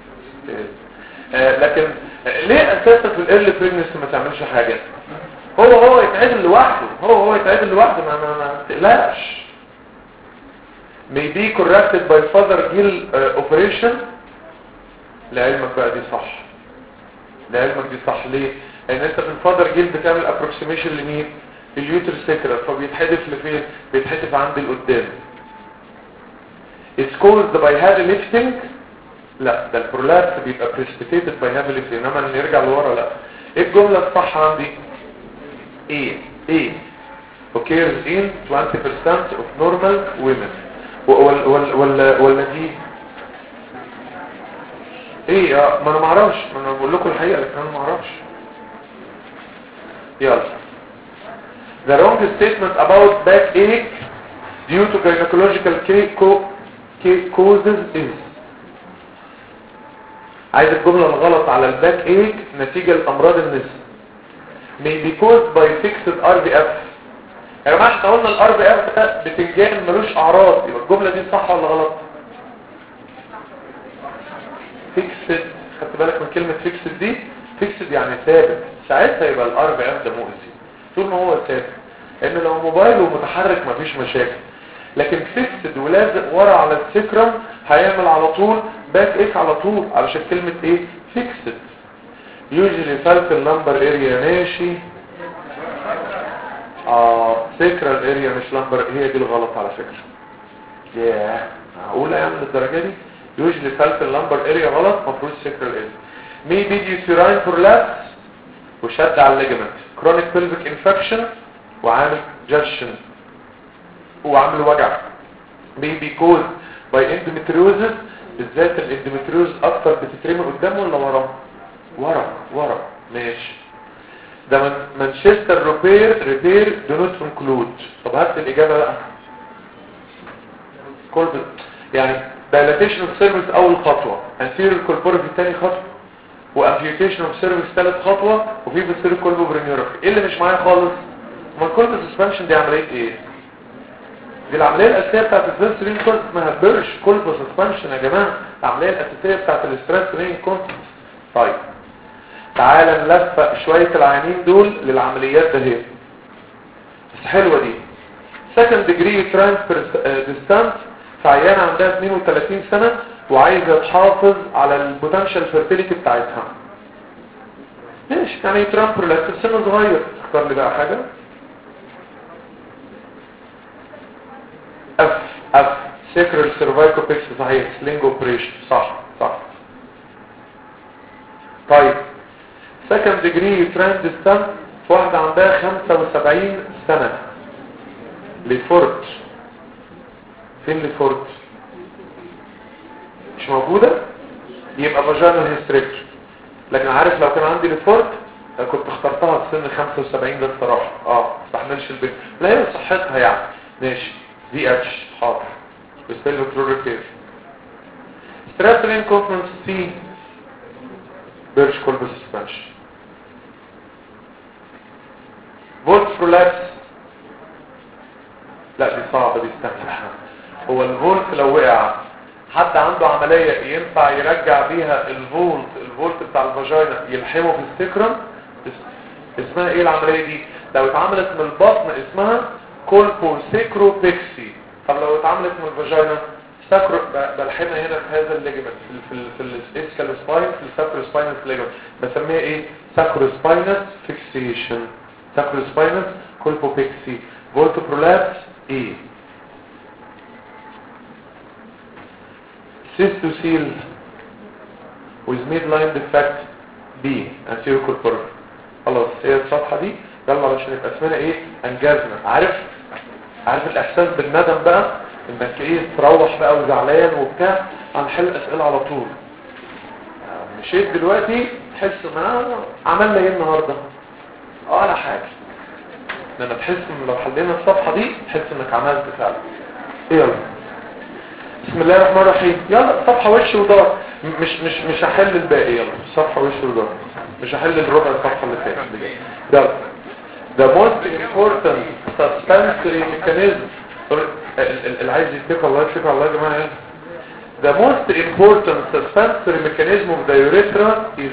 آه لكن آه ليه اساسا في الايرلي بريجنسي ما تعملش حاجه؟ هو هو يتعدل لوحده، هو هو يتعدل لوحده ما ما ما تقلقش. may be corrected by father gill uh, operation. لعلمك بقى دي صح، لعلمك دي صح. ليه؟ لان انت في الفادر جيل بتعمل approximation لمين؟ اليوتر سيكرا، فبيتحدف لفين؟ بيتحدف عند القدام. it's caused by heavy lifting. لا ده البرولابس بيبقى precipitated by heavy lifting، انما نرجع لورا لا. ايه الجمله الصح عندي؟ ايه ايه occurs in twenty percent of normal women. ولا ولا ولا دي ايه؟ اه ما انا ما اعرفش، ما انا بقول لكم الحقيقه لكن انا ما اعرفش. يلا the wrong statement about backache due to gynecological causes is. عايز الجمله الغلط على الباك ايك نتيجه لامراض النساء. may be caused by fixed ار بي اف. يا جماعه احنا قلنا الار بي اف ده بتنجان ملوش اعراض، يبقى الجمله دي صح ولا غلط؟ فيكسد، خدت بالك من كلمه فيكسد دي؟ فيكسد يعني ثابت، ساعتها يبقى الار بي اف ده مؤذي طول ما هو ثابت. لان لو موبايل ومتحرك مفيش مشاكل، لكن فيكسد ولازق ورا على السكرم هيعمل على طول باك ايك على طول، علشان كلمه ايه؟ فيكسد. يوجلي فالك اللمبر اريا ماشي. اه سكرال اريا مش لمبر، هي دي الغلط على فكره. ياه معقوله يعني للدرجه دي؟ يوجلي فالك اللمبر اريا غلط، المفروض سكرال اريا. ميبي ديوتيراين برولابس وشد على الليجمنت، كرونيك بيلفيك انفكشن وعامل جرشن وعامل وجع. بيبي كوز باي اندوميتريوزس، بالذات الاندوميتريوز اكتر بتترمي قدام ولا ورا؟ ورا ورا ماشي. ده من مانشستر ريبير ريبير دو نوت انكلود. طب هات الاجابه بقى. كل يعني دايلاتيشن اوف سيرفيس اول خطوه، انتيريور كولبورفي ثاني خطوه، وامبيوتيشن اوف سيرفيس ثالث خطوه، وفي بيستيريو كولبو برينيورفي. ايه اللي مش معايا خالص؟ ما الكولبو سسبنشن دي عمليه ايه؟ دي العمليه الاساسيه بتاعت الفيرست رين كونت، اسمها بيرش كولبو سسبنشن يا جماعه، العمليه الاساسيه بتاعت الاستريس رين كونت. طيب تعال نلفق شويه العينين دول للعمليات ده هي بس حلوه دي. سكند ديجري ترانسفير ديستانس في عيانه عندها اثنين وثلاثين سنه وعايزه تحافظ على البوتنشال فيرتيليتي بتاعتها. ماشي يعني ترامبر لكن سنه صغير، اختار لي بقى حاجه. اف اف سيكرال سيرفايكوبيكس صحيح، سلينج اوبريشن صح صح. طيب سكند ديجري ترانس ديستانس في واحده عندها خمسة وسبعين سنه لفورت. فين لفورت؟ مش موجوده، يبقى فاجينال هيستريكتور. لكن عارف لو كان عندي لفورت كنت اخترتها في سن خمسة وسبعين ده الصراحه. اه ما استحملش البنت، لا هي صحتها يعني ماشي. دي اتش حاضر بيستلو كلوريكير. ستراترين كونفرنس سي بيرش كولبو سسبنشن. فولت برولابس لا دي صعبه دي، استنى. هو الفولت لو وقع حد عنده عمليه ينفع يرجع بيها الفولت الفولت بتاع الفاجينا يلحمه في السكرم؟ اسمها ايه العمليه دي؟ لو اتعملت من البطن اسمها كولبو سيكروبيكسي. طب لو اتعملت من الفاجينا ساكرو بلحمها هنا في هذا الليجمنت في ال في الاسكال سباين في الساكرو سباينس ليجمنت، بسميها ايه؟ ساكرو سباينس فيكسيشن. ساكرو سباينس كولبوبيكسي. فولت برولابس ايه؟ cystocele with midline defect B anterior corporal. خلاص هي الصفحة دي يلا علشان يبقى اسمنا ايه؟ انجازنا. عارف عارف الاحساس بالندم بقى انك ايه تروح بقى وزعلان وبتاع هنحل اسئله على طول. مشيت دلوقتي تحس ما عملنا ايه النهارده ولا حاجه، لما تحس ان لو حلينا الصفحه دي تحس انك عملت فعلا. يلا بسم الله الرحمن الرحيم. يلا صفحه وش وظهر، مش مش مش هحل الباقي. يلا صفحه وش وظهر، مش هحل الربع الصفحه اللي فاتت. يلا the most important suspensory mechanism اللي عايز يتفق الله يتفق الله يا جماعه. the most important suspensory mechanism of the urethra is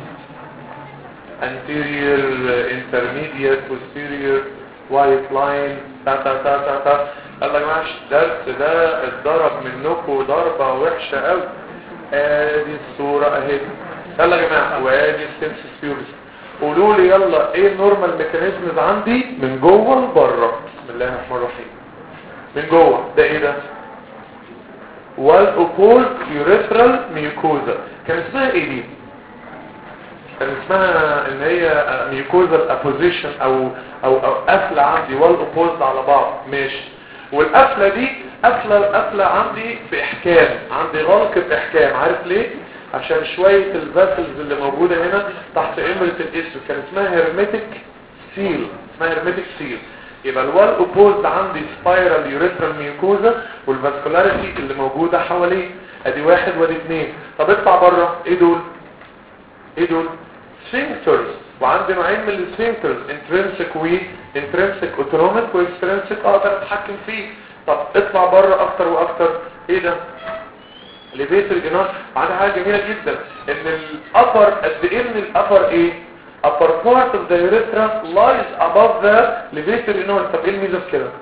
anterior, intermediate, posterior, white line تا تا تا تا تا. يلا يا جماعه الدرس ده اتضرب منكم ضربه وحشه قوي. ادي الصوره اهي. يلا يا جماعه وادي السنسس فيورس. قولوا لي يلا ايه النورمال ميكانيزمز عندي من جوه لبره. بسم الله الرحمن الرحيم. من جوه ده ايه ده؟ والأوبول يوريثرال ميوكوزا. كان اسمها ايه دي؟ كان اسمها ان هي ميوكوزا ابوزيشن او او او قفله عندي والأوبوز على بعض. ماشي. والقفله دي قفله قفله عندي باحكام، عندي غلق باحكام. عارف ليه؟ عشان شويه الفاسلز اللي موجوده هنا تحت امره الاسم كان اسمها هيرميتيك سيل، اسمها هيرميتيك سيل. يبقى الوال اوبوزد عندي سبايرال يوريثرال ميوكوزا والفاسكولاريتي اللي موجوده حواليه. ادي واحد وادي اثنين. طب اطلع بره ايه دول؟ ايه دول؟ سفنكترز. وعندي نوعين من السفنكترز، انترنسك و انترنسك اوتونوميك واكسترنسك اقدر اتحكم فيه. طب اطلع بره اكتر واكتر. ايه ده؟ ليفيتر جناح. عندي حاجه جميله جدا ان الابر قد ايه من الابر ايه؟ upper part of the urethra lies above the levator inner. طب ايه الميزه في كده؟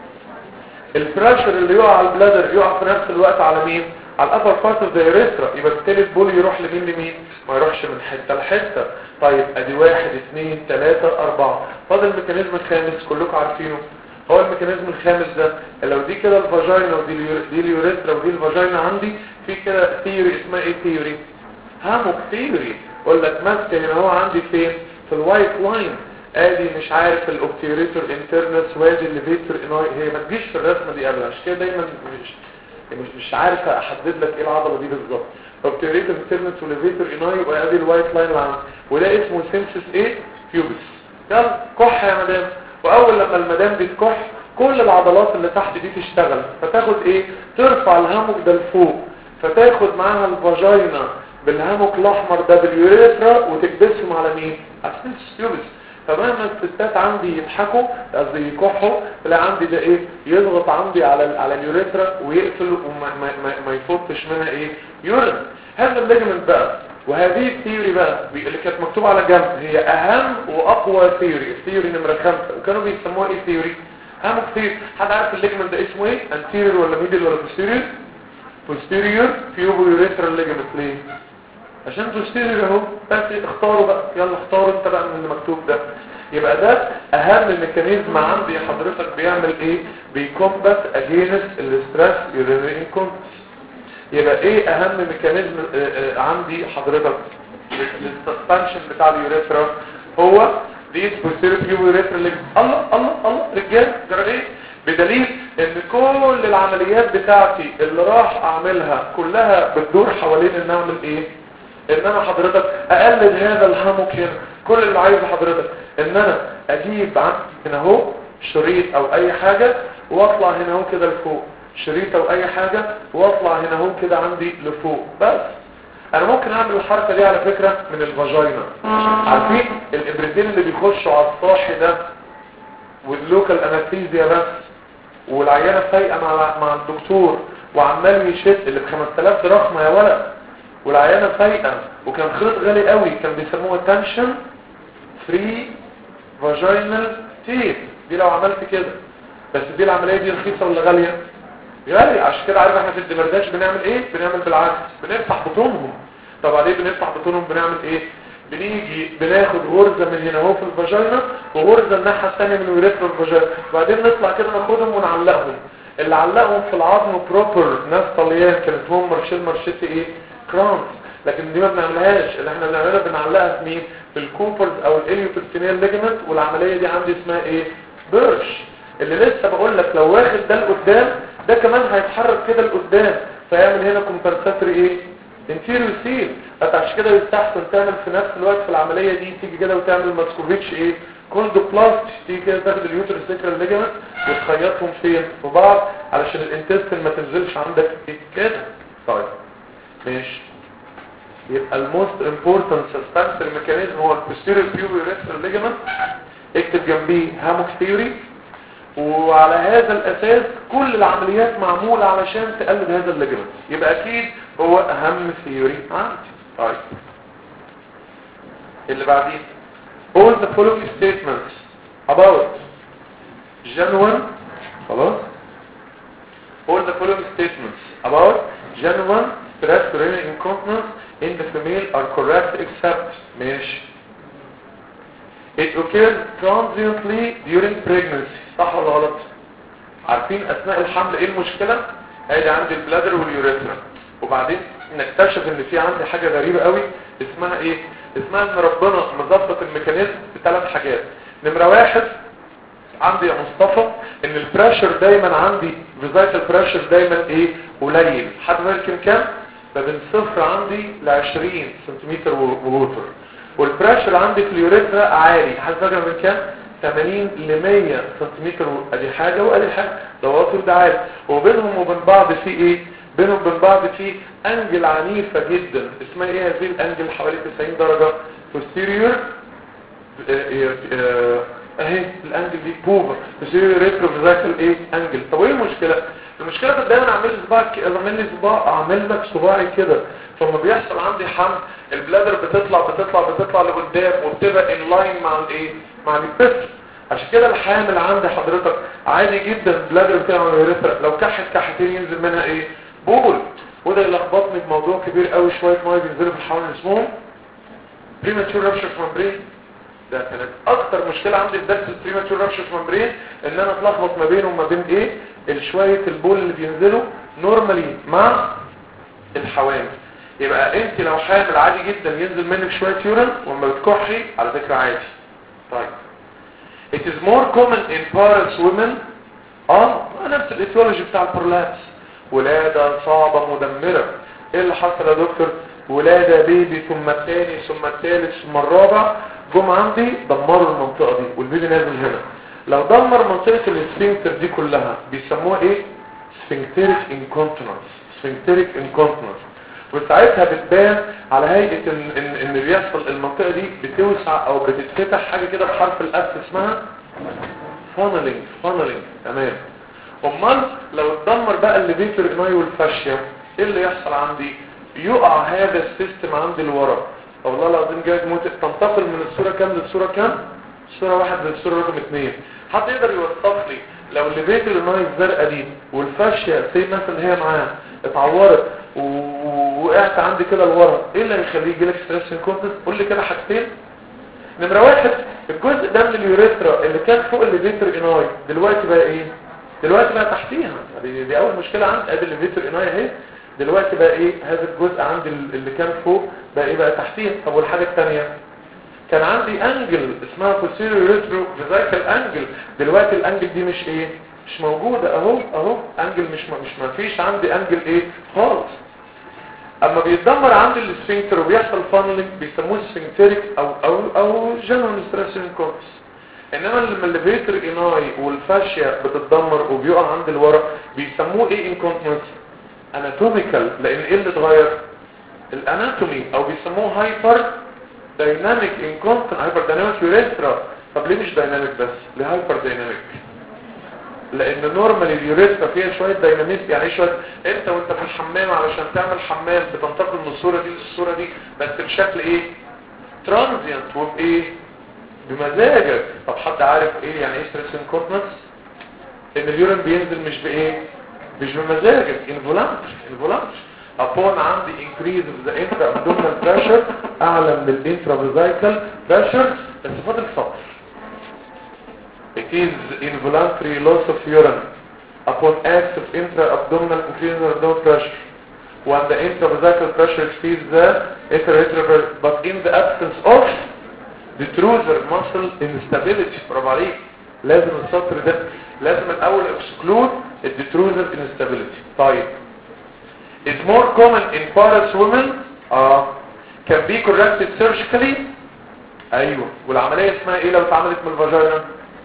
البريشر اللي يقع على البلادر يقع في نفس الوقت على مين؟ على الابر بارت اوف ذا urethra. يبقى بالتالي البول يروح لمين لمين؟ ما يروحش من حته لحته. طيب ادي واحد اثنين ثلاثه اربعه. فاضل الميكانيزم الخامس كلكم عارفينه. هو الميكانيزم الخامس ده لو دي كده الفاجينا ودي دي اليوريثرا ودي الفاجينا عندي في كده ثيوري اسمها ايه ثيوري؟ هاموك ثيوري. اقول لك ماسك هنا هو عندي فين؟ في الوايت لاين. ادي مش عارف الاوبتيوريتور انترنس وادي الليفيتور اناي. هي ما تجيش في الرسمه دي ابدا، عشان كده دايما مش مش مش عارف احدد لك ايه العضله دي بالظبط. اوبتيوريتور انترنس وليفيتور اناي وادي الوايت لاين اللي عندي، وده اسمه سينسس ايه؟ بيوبس. يلا كح يا مدام. واول لما المدام دي تكح كل العضلات اللي تحت دي تشتغل، فتاخد ايه؟ ترفع الهاموك ده لفوق، فتاخد معاها الفاجينا بالهاموك الاحمر ده باليوريثرا وتكبسهم على مين؟ على السنسس بيوبس. فمهما الستات عندي يضحكوا قصدي يكحوا تلاقي عندي ده ايه؟ يضغط عندي على على اليوريثرا ويقفل وما ما ما, ما يفوتش منها ايه؟ يورين. هذا الليجمنت بقى وهذه الثيوري بقى اللي كانت مكتوبه على جنب هي اهم واقوى ثيوري، الثيوري نمره خمسة، وكانوا بيسموها ايه ثيوري؟ هاموك ثيوري. حد عارف الليجمنت ده اسمه ايه؟ انتيريور ولا ميدل ولا بوستيريور؟ بوستيريور فيوبو يوريثرال ليجمنت. ليه؟ عشان بوستيريور اهو. بس اختاروا بقى، يلا اختاروا انت بقى من اللي مكتوب ده. يبقى ده اهم ميكانيزم عندي حضرتك بيعمل ايه؟ بيكومبات اجينست الاسترس يورينري انكونتنس. يبقى ايه اهم ميكانيزم عندي حضرتك للسسبنشن بتاع اليوريثرا؟ هو دي بوستيريور فيوبو يوريثرال ليجمنت. الله الله الله رجال جرى ايه؟ بدليل ان كل العمليات بتاعتي اللي راح اعملها كلها بتدور حوالين ان اعمل ايه؟ ان انا حضرتك اقلل هذا الهاموك هنا. كل اللي عايزه حضرتك ان انا اجيب هنا اهو شريط او اي حاجة واطلع هنا اهو كده لفوق، شريط او اي حاجة واطلع هنا اهو كده عندي لفوق. بس انا ممكن اعمل الحركة دي على فكرة من الفاجينا. عارفين الابرتين اللي بيخشوا على الصاحي ده واللوكال انستيزيا بس والعيانة فايقة مع مع الدكتور وعمال يشد اللي ب خمسة آلاف دراهم يا ولد، والعيانة فايقة وكان خيط غالي قوي كان بيسموها تنشن فري فاجينال تيب. دي لو عملت كده بس دي العملية دي رخيصة ولا غالية؟ غالية. عشان كده عارف احنا في الدمرداش بنعمل ايه؟ بنعمل بالعكس، بنفتح بطونهم. طب عليه بنفتح بطونهم بنعمل ايه؟ بنيجي بناخد غرزة من هنا اهو في الفاجينا وغرزة الناحية الثانية من وريثرا الفاجينا، وبعدين نطلع كده ناخدهم ونعلقهم. اللي علقهم في العظم بروبر ناس طليان كانت هم مارشيل مارشيتي ايه؟ كرانس. لكن دي ما بنعملهاش، اللي احنا بنعملها بنعلقها في مين؟ في الكوبرز او الاليوبستينيال ليجمنت. والعملية دي عندي اسمها ايه؟ بيرش. اللي لسه بقول لك لو واخد ده لقدام ده كمان هيتحرك كده لقدام فيعمل هنا كومبنساتوري ايه انتيريور سيل. عشان كده يستحسن تعمل في نفس الوقت في العمليه دي تيجي كده وتعمل ماسكوفيتش ايه كولدوبلاست، تيجي كده تاخد اليوترس سيكرال ليجامنت وتخيطهم فين في بعض علشان الانتستين ما تنزلش عندك كده. طيب ماشي، يبقى الموست امبورتنت سسبنسوري ميكانيزم هو البوستيريور بيوبيوريترال ليجامنت. اكتب جنبيه هاموك ثيوري، وعلى هذا الاساس كل العمليات معموله علشان تقلد هذا الليجامنت، يبقى اكيد هو اهم ثيوري عندي. طيب اللي بعديه all the following statements about genuine خلاص all the following statements about genuine stress urinary incontinence in the female are correct except ماشي it occurs transiently during pregnancy. صح ولا غلط؟ عارفين اثناء الحمل ايه المشكله؟ ادي عندي البلادر واليوريثرا، وبعدين نكتشف ان في عندي حاجه غريبه قوي اسمها ايه؟ اسمها ان ربنا مظبط الميكانيزم بثلاث حاجات. نمره واحد عندي يا مصطفى ان البريشر دايما عندي فيزايتال بريشر دايما ايه قليل، حد فاكر كام؟ ما بين صفر عندي ل عشرين سنتيمتر ووتر، والبريشر عندي في اليوريثرا عالي، حد فاكر من كام؟ ثمانين ل مية سنتيمتر. ادي حاجه وادي حاجه، ده وتر ده عالي، وبينهم وبين بعض في ايه؟ بينهم وبين بعض في انجل عنيفه جدا اسمها ايه هذه الانجل؟ حوالي تسعين درجه posterior اهي الانجل دي بوفا posterior retrovertical ايه انجل. طب ايه المشكله؟ المشكله ده دايما اعمل لي صباعك اعمل لي صباع اعمل لك صباعي كده، فلما بيحصل عندي حمل البلادر بتطلع بتطلع بتطلع لقدام وبتبقى ان لاين مع الايه مع البث. عشان كده الحامل عندي حضرتك عادي جدا البلادر بتاعه اليوريثرا لو كحت كحتين ينزل منها ايه بول، وده يلخبطني بموضوع كبير قوي شويه ميه بينزلوا في الحوض اسمهم premature rupture membrane. ده كانت اكتر مشكله عندي في درس البريماتور rupture membrane ان انا اتلخبط ما بينه وما بين ايه الشويه البول اللي بينزلوا نورمالي مع الحوامل. يبقى انت لو حامل عادي جدا ينزل منك شويه يورين وما بتكحي على فكره عادي. طيب it is more common in parents women اه نفس الايتيولوجي بتاع البرولابس، ولاده صعبه مدمره. ايه اللي حصل يا دكتور؟ ولاده بيبي ثم الثاني ثم الثالث ثم الرابع جم عندي دمروا المنطقه دي والبيبي نازل هنا. لو دمر منطقه الاسفنكتر دي كلها بيسموها ايه؟ سفنكتريك انكونتيننس. سفنكتريك انكونتيننس، وساعتها بتبان على هيئه ان ان, إن بيحصل المنطقه دي بتوسع او بتتفتح حاجه كده بحرف الاف اسمها فانلينج. فانلينج تمام. امال لو اتدمر بقى الليفيتور اناي والفاشيا ايه اللي يحصل عندي؟ يقع هذا السيستم عندي لورا. والله العظيم جاي موت تنتقل من الصوره كام للصوره كام؟ الصوره واحد للصوره رقم اثنين. حد يقدر يوصف لي لو الليفيتور اناي الزرقاء دي والفاشيا زي مثلا هي معاها اتعورت ووقعت عندي كده لورا ايه اللي هيخليه يجي لك ستريس انكونتنس؟ قول لي كده حاجتين. نمره واحد الجزء ده من اليوريثرا اللي كان فوق الليفيتور اناي دلوقتي بقى ايه؟ دلوقتي بقى تحتيها. دي, دي اول مشكله عندي. ادي الليفيتور اناي اهي دلوقتي بقى ايه؟ هذا الجزء عندي اللي كان فوق بقى ايه؟ بقى تحتيها. طب والحاجه الثانيه كان عندي انجل اسمها posterior retrovertical انجل، دلوقتي الانجل دي مش ايه؟ مش موجوده اهو اهو انجل مش مش ما فيش عندي انجل ايه خالص. اما بيتدمر عندي السفنكتر وبيحصل فانلينج بيسموه سفنكتريك او او او جنرال ستريس انكونتنس. انما لما الليفيتور اناي والفاشيا بتتدمر وبيقع عند الورا بيسموه ايه انكونتنس؟ اناتوميكال. لان ايه اللي اتغير؟ الاناتومي. او بيسموه هايبر دايناميك انكونتنس، هايبر دايناميك يوريثرا. طب ليه مش دايناميك بس؟ ليه هايبر دايناميك؟ لان نورمالي اليوريثرا فيها شويه دايناميك. يعني ايه شويه؟ انت وانت في الحمام علشان تعمل حمام بتنتقل من الصوره دي للصوره دي بس بشكل ايه؟ ترانزيانت وبايه؟ بمزاجك. طب حد عارف ايه يعني ايه ستريس انكونتنس؟ ان اليورين بينزل مش بايه؟ مش بمزاجك. انفولانتري. انفولانتري upon عندي increase of the intra-abdominal pressure اعلى من الانترافيزايكال pressure. بس فاضل سطر. It is involuntary loss of urine upon acts of intra-abdominal increase of abdominal pressure when the intravesical pressure exceeds the intra-retroviral but in the absence of the detrusor muscle instability. برافو عليك. لازم السطر ده لازم الاول exclude الديتروزر instability. طيب is more common in porous women اه can be corrected surgically. ايوه والعمليه اسمها ايه لو اتعملت من الفاجينا؟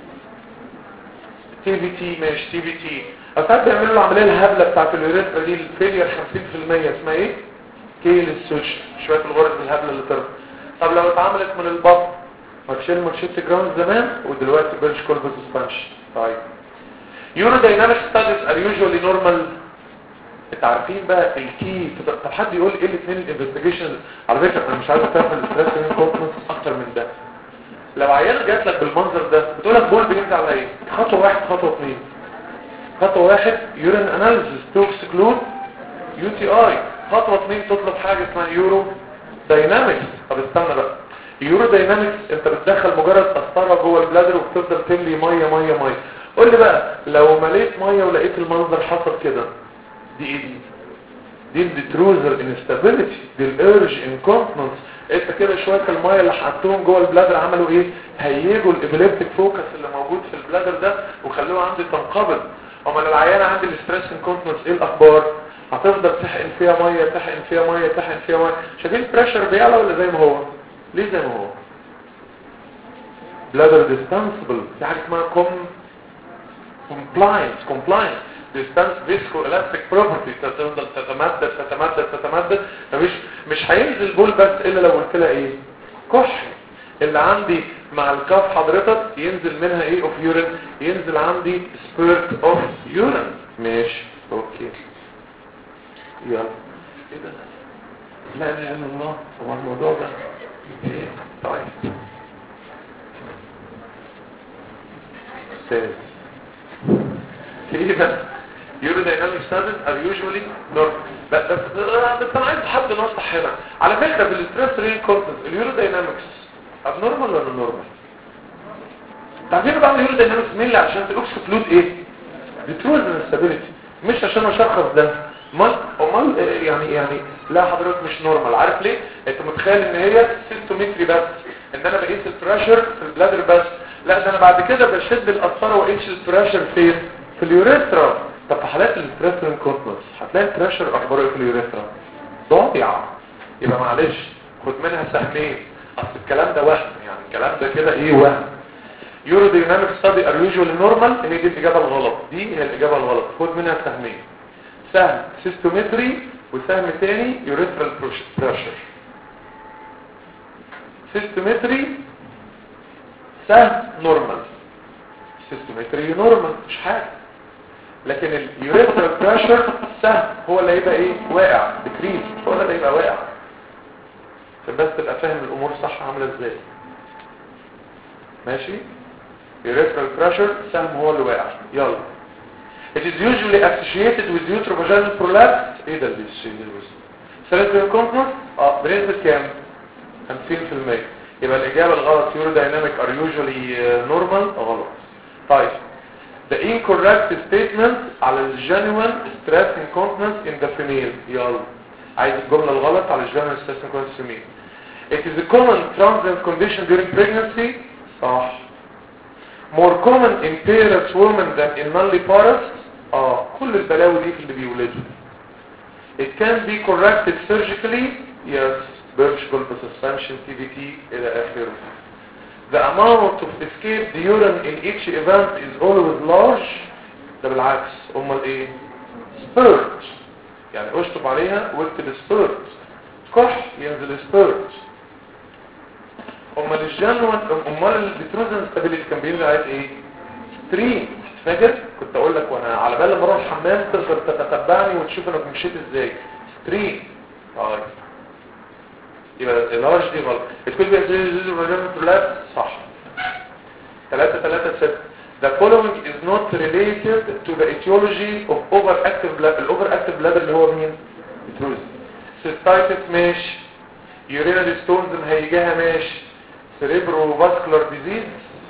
تي في تي. ماشي تي في تي. اساعد بيعملوا العمليه الهبله بتاعت اليوريثرا دي الفيلير خمسين في المية اسمها ايه؟ كيل السوش. شويه الغرز الهبله اللي طلعت. طب لو اتعملت من البطن مارشيل مارشيت جراوند زمان ودلوقتي بيرش كولفوس سبانش. طيب urodynamic studies are usually normal. انت عارفين بقى الكي. طب حد يقول ايه الاثنين الانفستيجيشن؟ على فكره انا مش عايز تعمل ستريس انكونفرنس اكتر من ده. لو عيال جات لك بالمنظر ده بتقول لك بول بينزل على ايه؟ خطوه واحد خطوه اثنين. خطوه واحد يورين اناليسيس تو اكسكلود يو تي اي. خطوه اثنين تطلب حاجه اسمها يورو داينامكس. طب استنى بقى. يورو داينامكس انت بتدخل مجرد قسطره جوه البلادر وبتفضل تملي ميه ميه ميه. قول لي بقى لو مليت ميه ولقيت المنظر حصل كده دي ايه دي؟ دي الديتروزر انستابيليتي. دي الارج انكونتنس. انت كده شويه الميه اللي حطوهم جوه البلادر عملوا ايه؟ هيجوا الابيليبتيك فوكس اللي موجود في البلادر ده وخلوه عندي تنقبض. امال العيانه عندي الاستريس انكونتنس ايه الاخبار؟ هتفضل تحقن فيها ميه تحقن فيها ميه تحقن فيها ميه. شايفين البريشر بيعلى ولا زي ما هو؟ ليه زي ما هو؟ بلادر ديستانسبل. في حاجه اسمها كوم compliance compliance distance viscoelastic property. تفضل تتمدد تتمدد تتمدد. مش مش هينزل بول بس الا لو قلت لها ايه؟ كحل. اللي عندي مع الكاف حضرتك ينزل منها ايه اوف يورين؟ ينزل عندي سبيرت اوف يورين. ماشي اوكي يلا. ايه ده؟ لا اله الا الله. هو الموضوع ده ايه؟ طيب استاذ ايه ده؟ urodynamic studies are usually normal. بس بس انا عايز حد نصح هنا. على فكره في الستريس رينكونتنس اليوروداينامكس ابنورمال ولا نورمال؟ تعرفين بقى اليوروداينامكس مين اللي عشان تكسكلود ايه؟ ديتروزر انستابيليتي. مش عشان اشخص ده. امال امال يعني يعني لا حضرتك مش نورمال. عارف ليه؟ انت متخيل ان هي سيستومتري بس ان انا بقيس البريشر في البلادر بس. لا ده انا بعد كده بشد القسطره واقيس البريشر فين؟ في اليوريثرا. طب في حالات الاستريس انكونتنس هتلاقي البريشر اخباره ايه في اليوريثرا؟ ضايع. يبقى معلش خد منها سهمين. اصل الكلام ده وهم يعني الكلام ده كده ايه وهم. يوروديناميك ستادي ار يوجوالي نورمال. هي دي الاجابه الغلط. دي هي الاجابه الغلط. خد منها سهمين. سهم سيستومتري وسهم تاني يوريثرال بريشر. سيستومتري سهم نورمال. سيستومتري نورمال مش حاجه. لكن اليوريثرال بريشر سهم هو اللي هيبقى ايه؟ واقع ديكريز. هو اللي هيبقى واقع. فبس تبقى فاهم الامور صح عامله ازاي. ماشي. urethral pressure سهم هو اللي واقع. يلا. It is usually associated with uterovaginal prolapse. ايه ده اللي cerebral incontinence؟ اه بنسبة كام؟ خمسين في المية. يبقى الإجابة الغلط urodynamic are usually normal غلط. طيب. The incorrect statement على الجنوين stress incontinence in the female. يلا. عايز الجملة الغلط على الجنوين stress incontinence in the female. It is a common transient condition during pregnancy. صح. More common in parous women than in nulliparous. اه كل البلاوي دي في اللي بيولدوا. It can be corrected surgically. Yes. Birch Gulf suspension T V T إلى آخره. The amount of escaped urine in each event is always large. ده بالعكس. امال ايه؟ spurt. يعني اشطب عليها واكتب spurt. كح ينزل spurt. امال الجنوين امال الديتروزن ستابيليتي كان بينزل عليه ايه؟ ستريم. فاكر كنت اقول لك وانا على بال لما اروح الحمام تقدر تتتبعني وتشوف انا مشيت ازاي. ستريم. طيب يبقى اللارج دي غلط. الكل بينزل الرجل صح. ثلاثة ثلاثة ستة. The following is not related to the etiology of overactive bladder. الاوفر اكتيف bladder اللي هو مين؟ ديتروزن. cystitis ماشي. urinary stones مهيجاها ماشي. cerebrovascular disease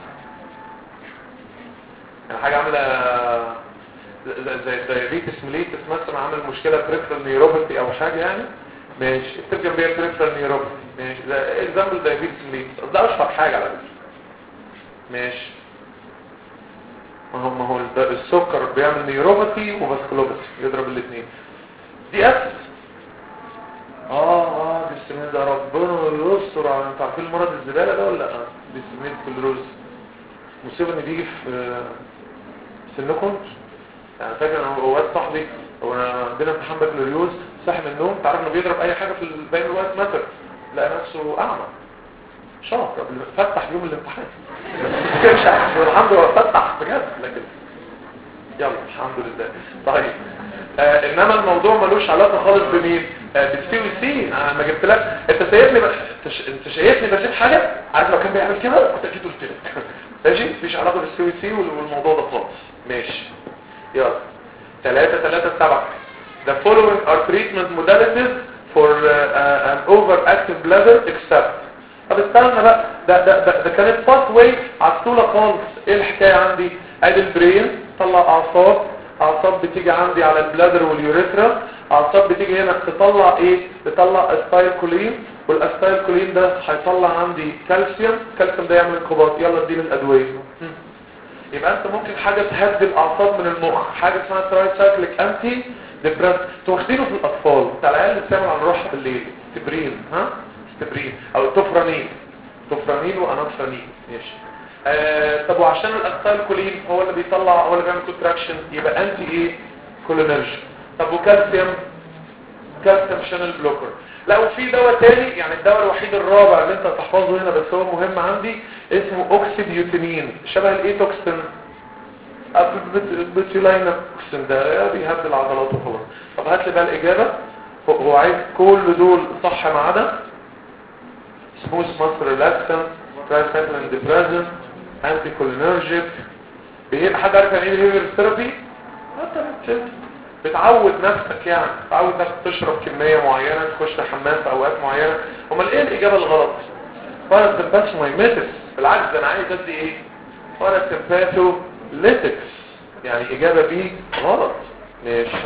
يعني حاجة عاملة زي diabetes mellitus مثلا عامل مشكلة peripheral neuropathy او حاجة يعني ماشي. اكتب جنبيها peripheral neuropathy ماشي. ده example diabetes mellitus ده اشهر حاجة على فكرة. ماشي. ما هو ما هو السكر بيعمل نيوروباثي وفاسكولوباثي، يضرب الاثنين. دي اس اه اه دي السمين ده ربنا يستر على، انت عارفين المرض الزباله ده ولا لا؟ دي السمين كلروز مصيبه ان بيجي في سنكم. يعني فاكر انا وواد صاحبي هو عندنا امتحان بكالوريوس صاحي من النوم، تعرف انه بيضرب اي حاجه في باقي الوقت ماتر، لقى نفسه اعمى شاطر قبل فتح يوم الامتحان مش عارف الحمد لله فتح بجد، لكن يلا الحمد لله. طيب آه انما الموضوع ملوش علاقه خالص بمين؟ آه بالسي وي سي. انا ما جبت لك، انت سايبني بقى انت, انت شايفني بسيب حاجه، عارف لو كان بيعمل كده كنت اكيد قلت لك ماشي. مفيش علاقه بالسي وي سي والموضوع ده خالص. ماشي يلا ثلاثة ثلاثة سبعة. The following are treatment modalities for uh, uh, an overactive bladder except. طب استنى بقى، ده ده ده, ده كانت باث واي عسوله خالص. ايه الحكايه عندي؟ ادي البرين طلع اعصاب، اعصاب بتيجي عندي على البلادر واليوريثرا، اعصاب بتيجي هنا تطلع ايه؟ تطلع استايلكولين، والاستايلكولين ده هيطلع عندي كالسيوم، الكالسيوم ده يعمل انقباض، يلا اديني الادويه. يبقى انت ممكن حاجه تهدي الاعصاب من المخ، حاجه اسمها تراي سايكليك انتي ديبريس، واخدينه في الاطفال بتاع العيال اللي بتعمل على الروح بالليل، تبرين ها تبرين او توفرانين، توفرانين وانوفرانين. ماشي آه طب وعشان الاستايلكولين هو اللي بيطلع، هو اللي بيعمل كونتراكشن، يبقى انتي ايه؟ كولينرجي. طب وكالسيوم؟ كالسيوم شانل بلوكر. لا وفي دواء تاني، يعني الدواء الوحيد الرابع اللي انت تحفظه هنا بس هو مهم عندي، اسمه اوكسيبيوتينين، شبه الايتوكسين بتيلاين اوكسين، ده بيهدي العضلات وخلاص. طب هات لي بقى الاجابه، هو عايز كل دول صح ما عدا سموث ماسل ريلاكسنت، ترايسايكلين ديبريسنت، انتي كولينرجيك. بيبقى حد عارف يعني ايه الهيفر ثيرابي؟ انت بتعود نفسك، يعني تعود نفسك تشرب كميه معينه، تخش الحمام في اوقات معينه. امال ايه الاجابه الغلط؟ باراسمباثومايميتكس. بالعكس ده انا عايز ادي ايه؟ باراسمباثوليتكس، يعني اجابه بي غلط. ماشي.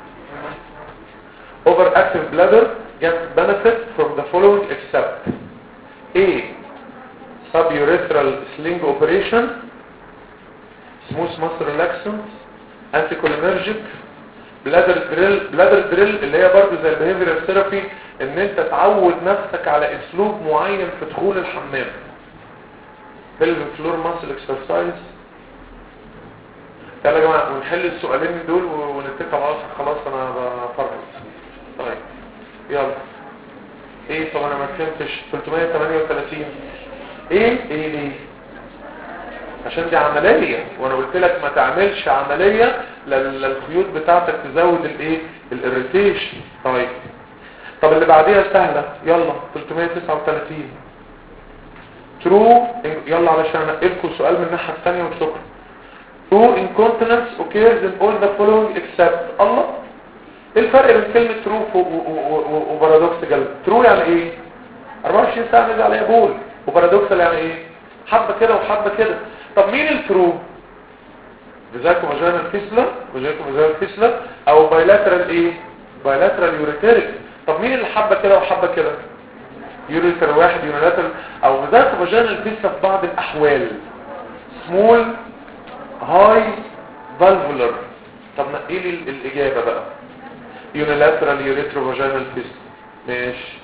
overactive bladder gets benefit from the following except A. suburethral sling operation, smooth muscle relaxant, anticholinergic, bladder drill. bladder drill اللي هي برضه زي البيهيفيرال ثيرابي، ان انت تعود نفسك على اسلوب معين في دخول الحمام. pelvic floor muscle exercise. يلا يا جماعه ونحل السؤالين دول ونتفق على خلاص انا بفرط. طيب يلا ايه؟ طب انا ما فهمتش. ثلاثمية وثمانية وثلاثين ايه ايه ليه؟ عشان دي عملية، وانا قلت لك ما تعملش عملية للخيوط بتاعتك تزود الايه؟ الاريتيشن. طيب طب اللي بعديها سهلة، يلا ثلاثمية وتسعة وثلاثين true. يلا علشان انقلكم سؤال من الناحية الثانية وشكرا. true incontinence occurs in all the following except. الله، ايه الفرق بين كلمة true وبارادوكسيكال؟ true يعني ايه؟ أربعة وعشرين ساعة نزل عليها بول، وبارادوكسال يعني ايه؟ حبة كده وحبة كده. طب مين الترو؟ فيزاكو فاجينال فيسلا، فيزاكو فاجينال فيسلا، او بايلاترال ايه؟ بايلاترال يوريتيريك. طب مين اللي حبة كده وحبة كده؟ يوريتر واحد يونيلاترال، او فيزاكو فاجينال فيسلا في بعض الاحوال سمول هاي فالفولر. طب نقي لي الاجابة بقى. يونيلاترال يوريترو فاجينال فيسلا. ماشي.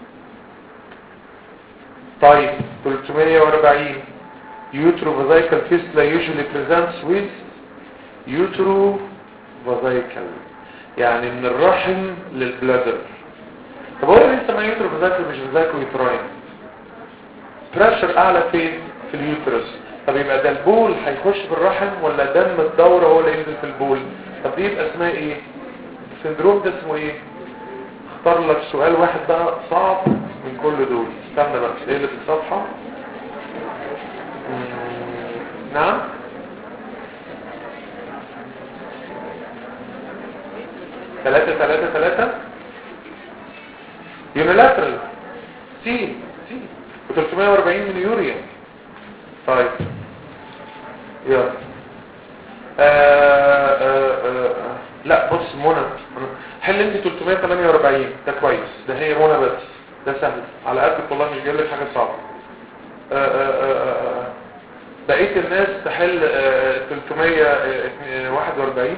طيب ثلاثمية وأربعين uterovesical fistula usually presents with uterovesical، يعني من الرحم للبلادر. طب هو ليه اسمها uterovesical مش vesical uterine؟ بريشر اعلى فين؟ في اليوترس. طب يبقى ده البول هيخش في الرحم ولا دم الدورة هو اللي ينزل في البول؟ طب دي يبقى اسمها ايه؟ السندروم ده اسمه ايه؟ اختار لك سؤال واحد بقى صعب من كل دول. استنى بقى ايه اللي في الصفحة؟ نعم ثلاثة ثلاثة ثلاثة يونيلاترال سي سي وثلاثمية وأربعين من يوريا. طيب يلا آه آه آه. لا بص منى حل انت ثلاثمية وثمانية وأربعين ده كويس، ده هي منى بس ده سهل على قدك والله، مش جايب لك حاجه صعبه. آه آه آه آه. بقية الناس تحل آه، ثلاثمية وواحد وأربعين.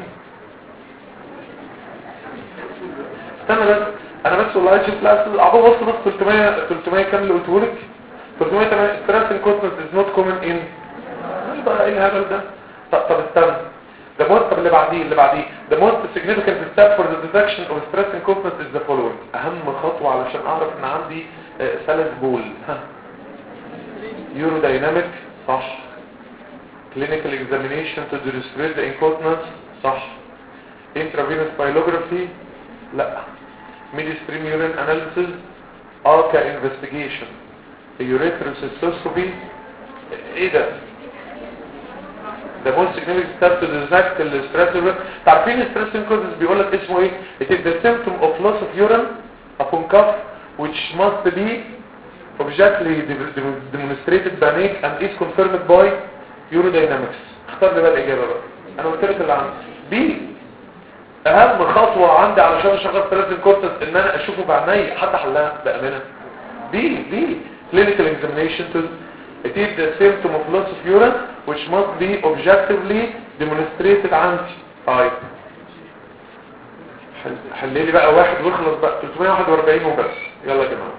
استنى بس انا بس والله شوف لا عبوا بص بص ثلاثمية ثلاثمية كام اللي قلته لك؟ ثلاثمية stress incontinence is not common in ايه بقى ايه الهبل ده؟ طب طب استنى ده most طب اللي بعديه اللي بعديه the most significant step for the detection of stress incontinence is the following. اهم خطوة علشان اعرف ان عندي سلس بول. ها urodynamic صح. clinical examination to demonstrate the incontinence صح. intravenous pyelography لا. midstream urine analysis اه كinvestigation. urethrocytoscopy ايه ده؟ the most significant step to detect the stress. تعرفين الستريس incontinence بيقول لك اسمه ايه؟ it is the symptom of loss of urine upon cough which must be objectively demonstrated by Nick and is confirmed by urodynamics. اختار لي بقى الاجابه بقى. انا قلت لك اللي عندي بي. اهم خطوه عندي علشان اشغل ستريس incontinence ان انا اشوفه بعيني. حد حلها بامانه؟ بي بي clinical examination to it is the symptom of loss of urine which must be objectively demonstrated عندي. طيب حل لي بقى واحد واخلص بقى. ثلاثمية وواحد وأربعين وبس. يلا يا جماعه.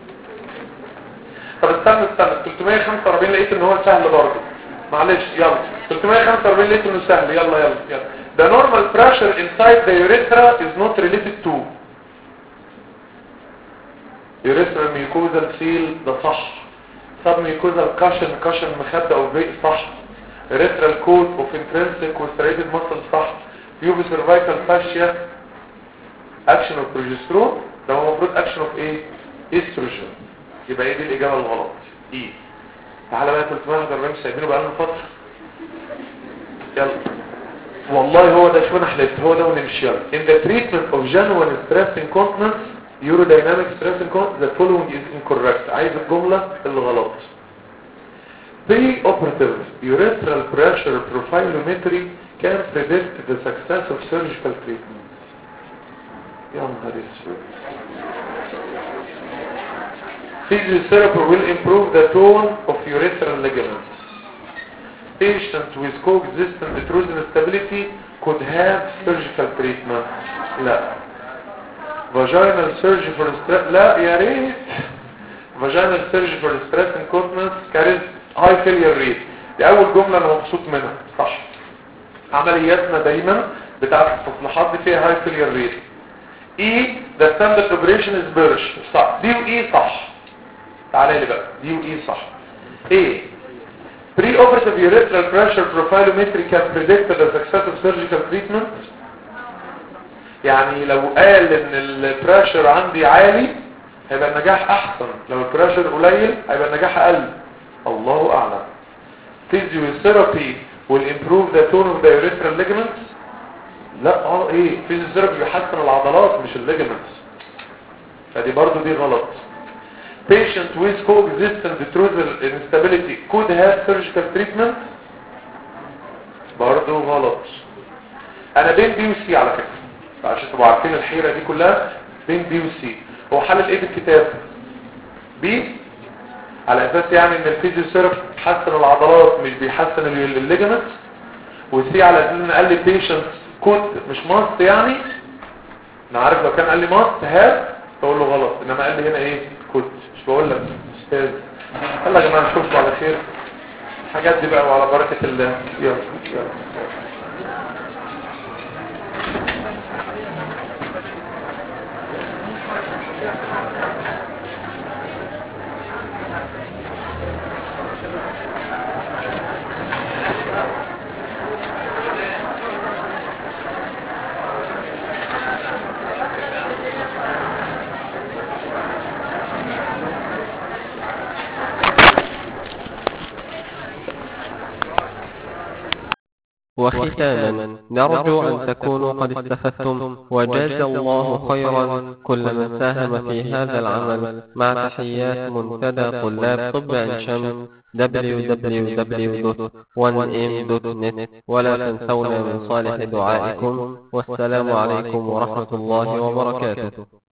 طب استنى استنى ثلاثمية وخمسة وأربعين لقيت ان هو سهل برضه. معلش يلا ثلاثمية وخمسة وأربعين لقيت انه سهل. يلا يلا يلا. The normal pressure inside the urethra is not related to urethral mucosal seal. ده صح. sub mucosal cushion cushion مخدة او بيق صح. urethral coat of intrinsic و striated muscle صح. pubis cervical fascia action of progesterone. ده هو المفروض action of ايه؟ estrogen. يبقى ايه دي الاجابه الغلط. ايه تعالى بقى ثلاثمية وواحد وأربعين سايبينه بقى لنا فتره. يلا والله هو ده. شو انا حلفت هو ده ونمشي. يلا in the treatment of genuine stress incontinence urodynamic stress incontinence the following is incorrect. عايز الجمله اللي غلط. Pre-operative urethral pressure profilometry can predict the success of surgical treatment. يا نهار اسود. Physiotherapy will improve the tone of urethral ligaments. Patients with coexistent intrusion stability could have surgical treatment. لا. Vaginal surgery for stress. لا يا ريت. Vaginal surgery for stress incontinence carries high failure rate. دي أول جملة أنا مبسوط منها. صح. عملياتنا دايما بتاعت التصليحات دي فيها high failure rate. E the standard operation is Birch. صح. دي و E صح. تعالى لي بقى دي وايه صح. ايه pre-operative urethral pressure profilometry can predict the success of surgical treatment. يعني لو قال ان البريشر عندي عالي هيبقى النجاح احسن، لو البريشر قليل هيبقى النجاح اقل. الله اعلم. physiotherapy will improve the tone of the urethral ligaments. لا اه ايه physiotherapy بيحسن العضلات مش الليجمنتس. فدي برضو دي غلط. Patient with coexistent intrusion instability could have surgical treatment. برضو غلط. انا بين بي وسي على فكرة عشان تبقوا عارفين الحيرة دي كلها. بين بي وسي هو حل ايه في الكتاب؟ بي على اساس يعني ان الفيزيوثيرابي بيحسن العضلات مش بيحسن الليجمنت. وسي على اساس ان قال لي patient could مش ماست. يعني انا عارف لو كان قال لي ماست هاف تقول له غلط، انما قال لي هنا ايه كنت. مش بقول لك استاذ. يلا يا جماعه نشوفكم على خير. الحاجات دي بقى وعلى بركه الله. يلا يلا. وختاما نرجو أن تكونوا قد استفدتم وجاز الله خيرا كل من ساهم في هذا العمل مع تحيات منتدى طلاب طب عين شمس دبليو دبليو دبليو دوت وان ام دوت نت. ولا تنسونا من صالح دعائكم. والسلام عليكم ورحمة الله وبركاته.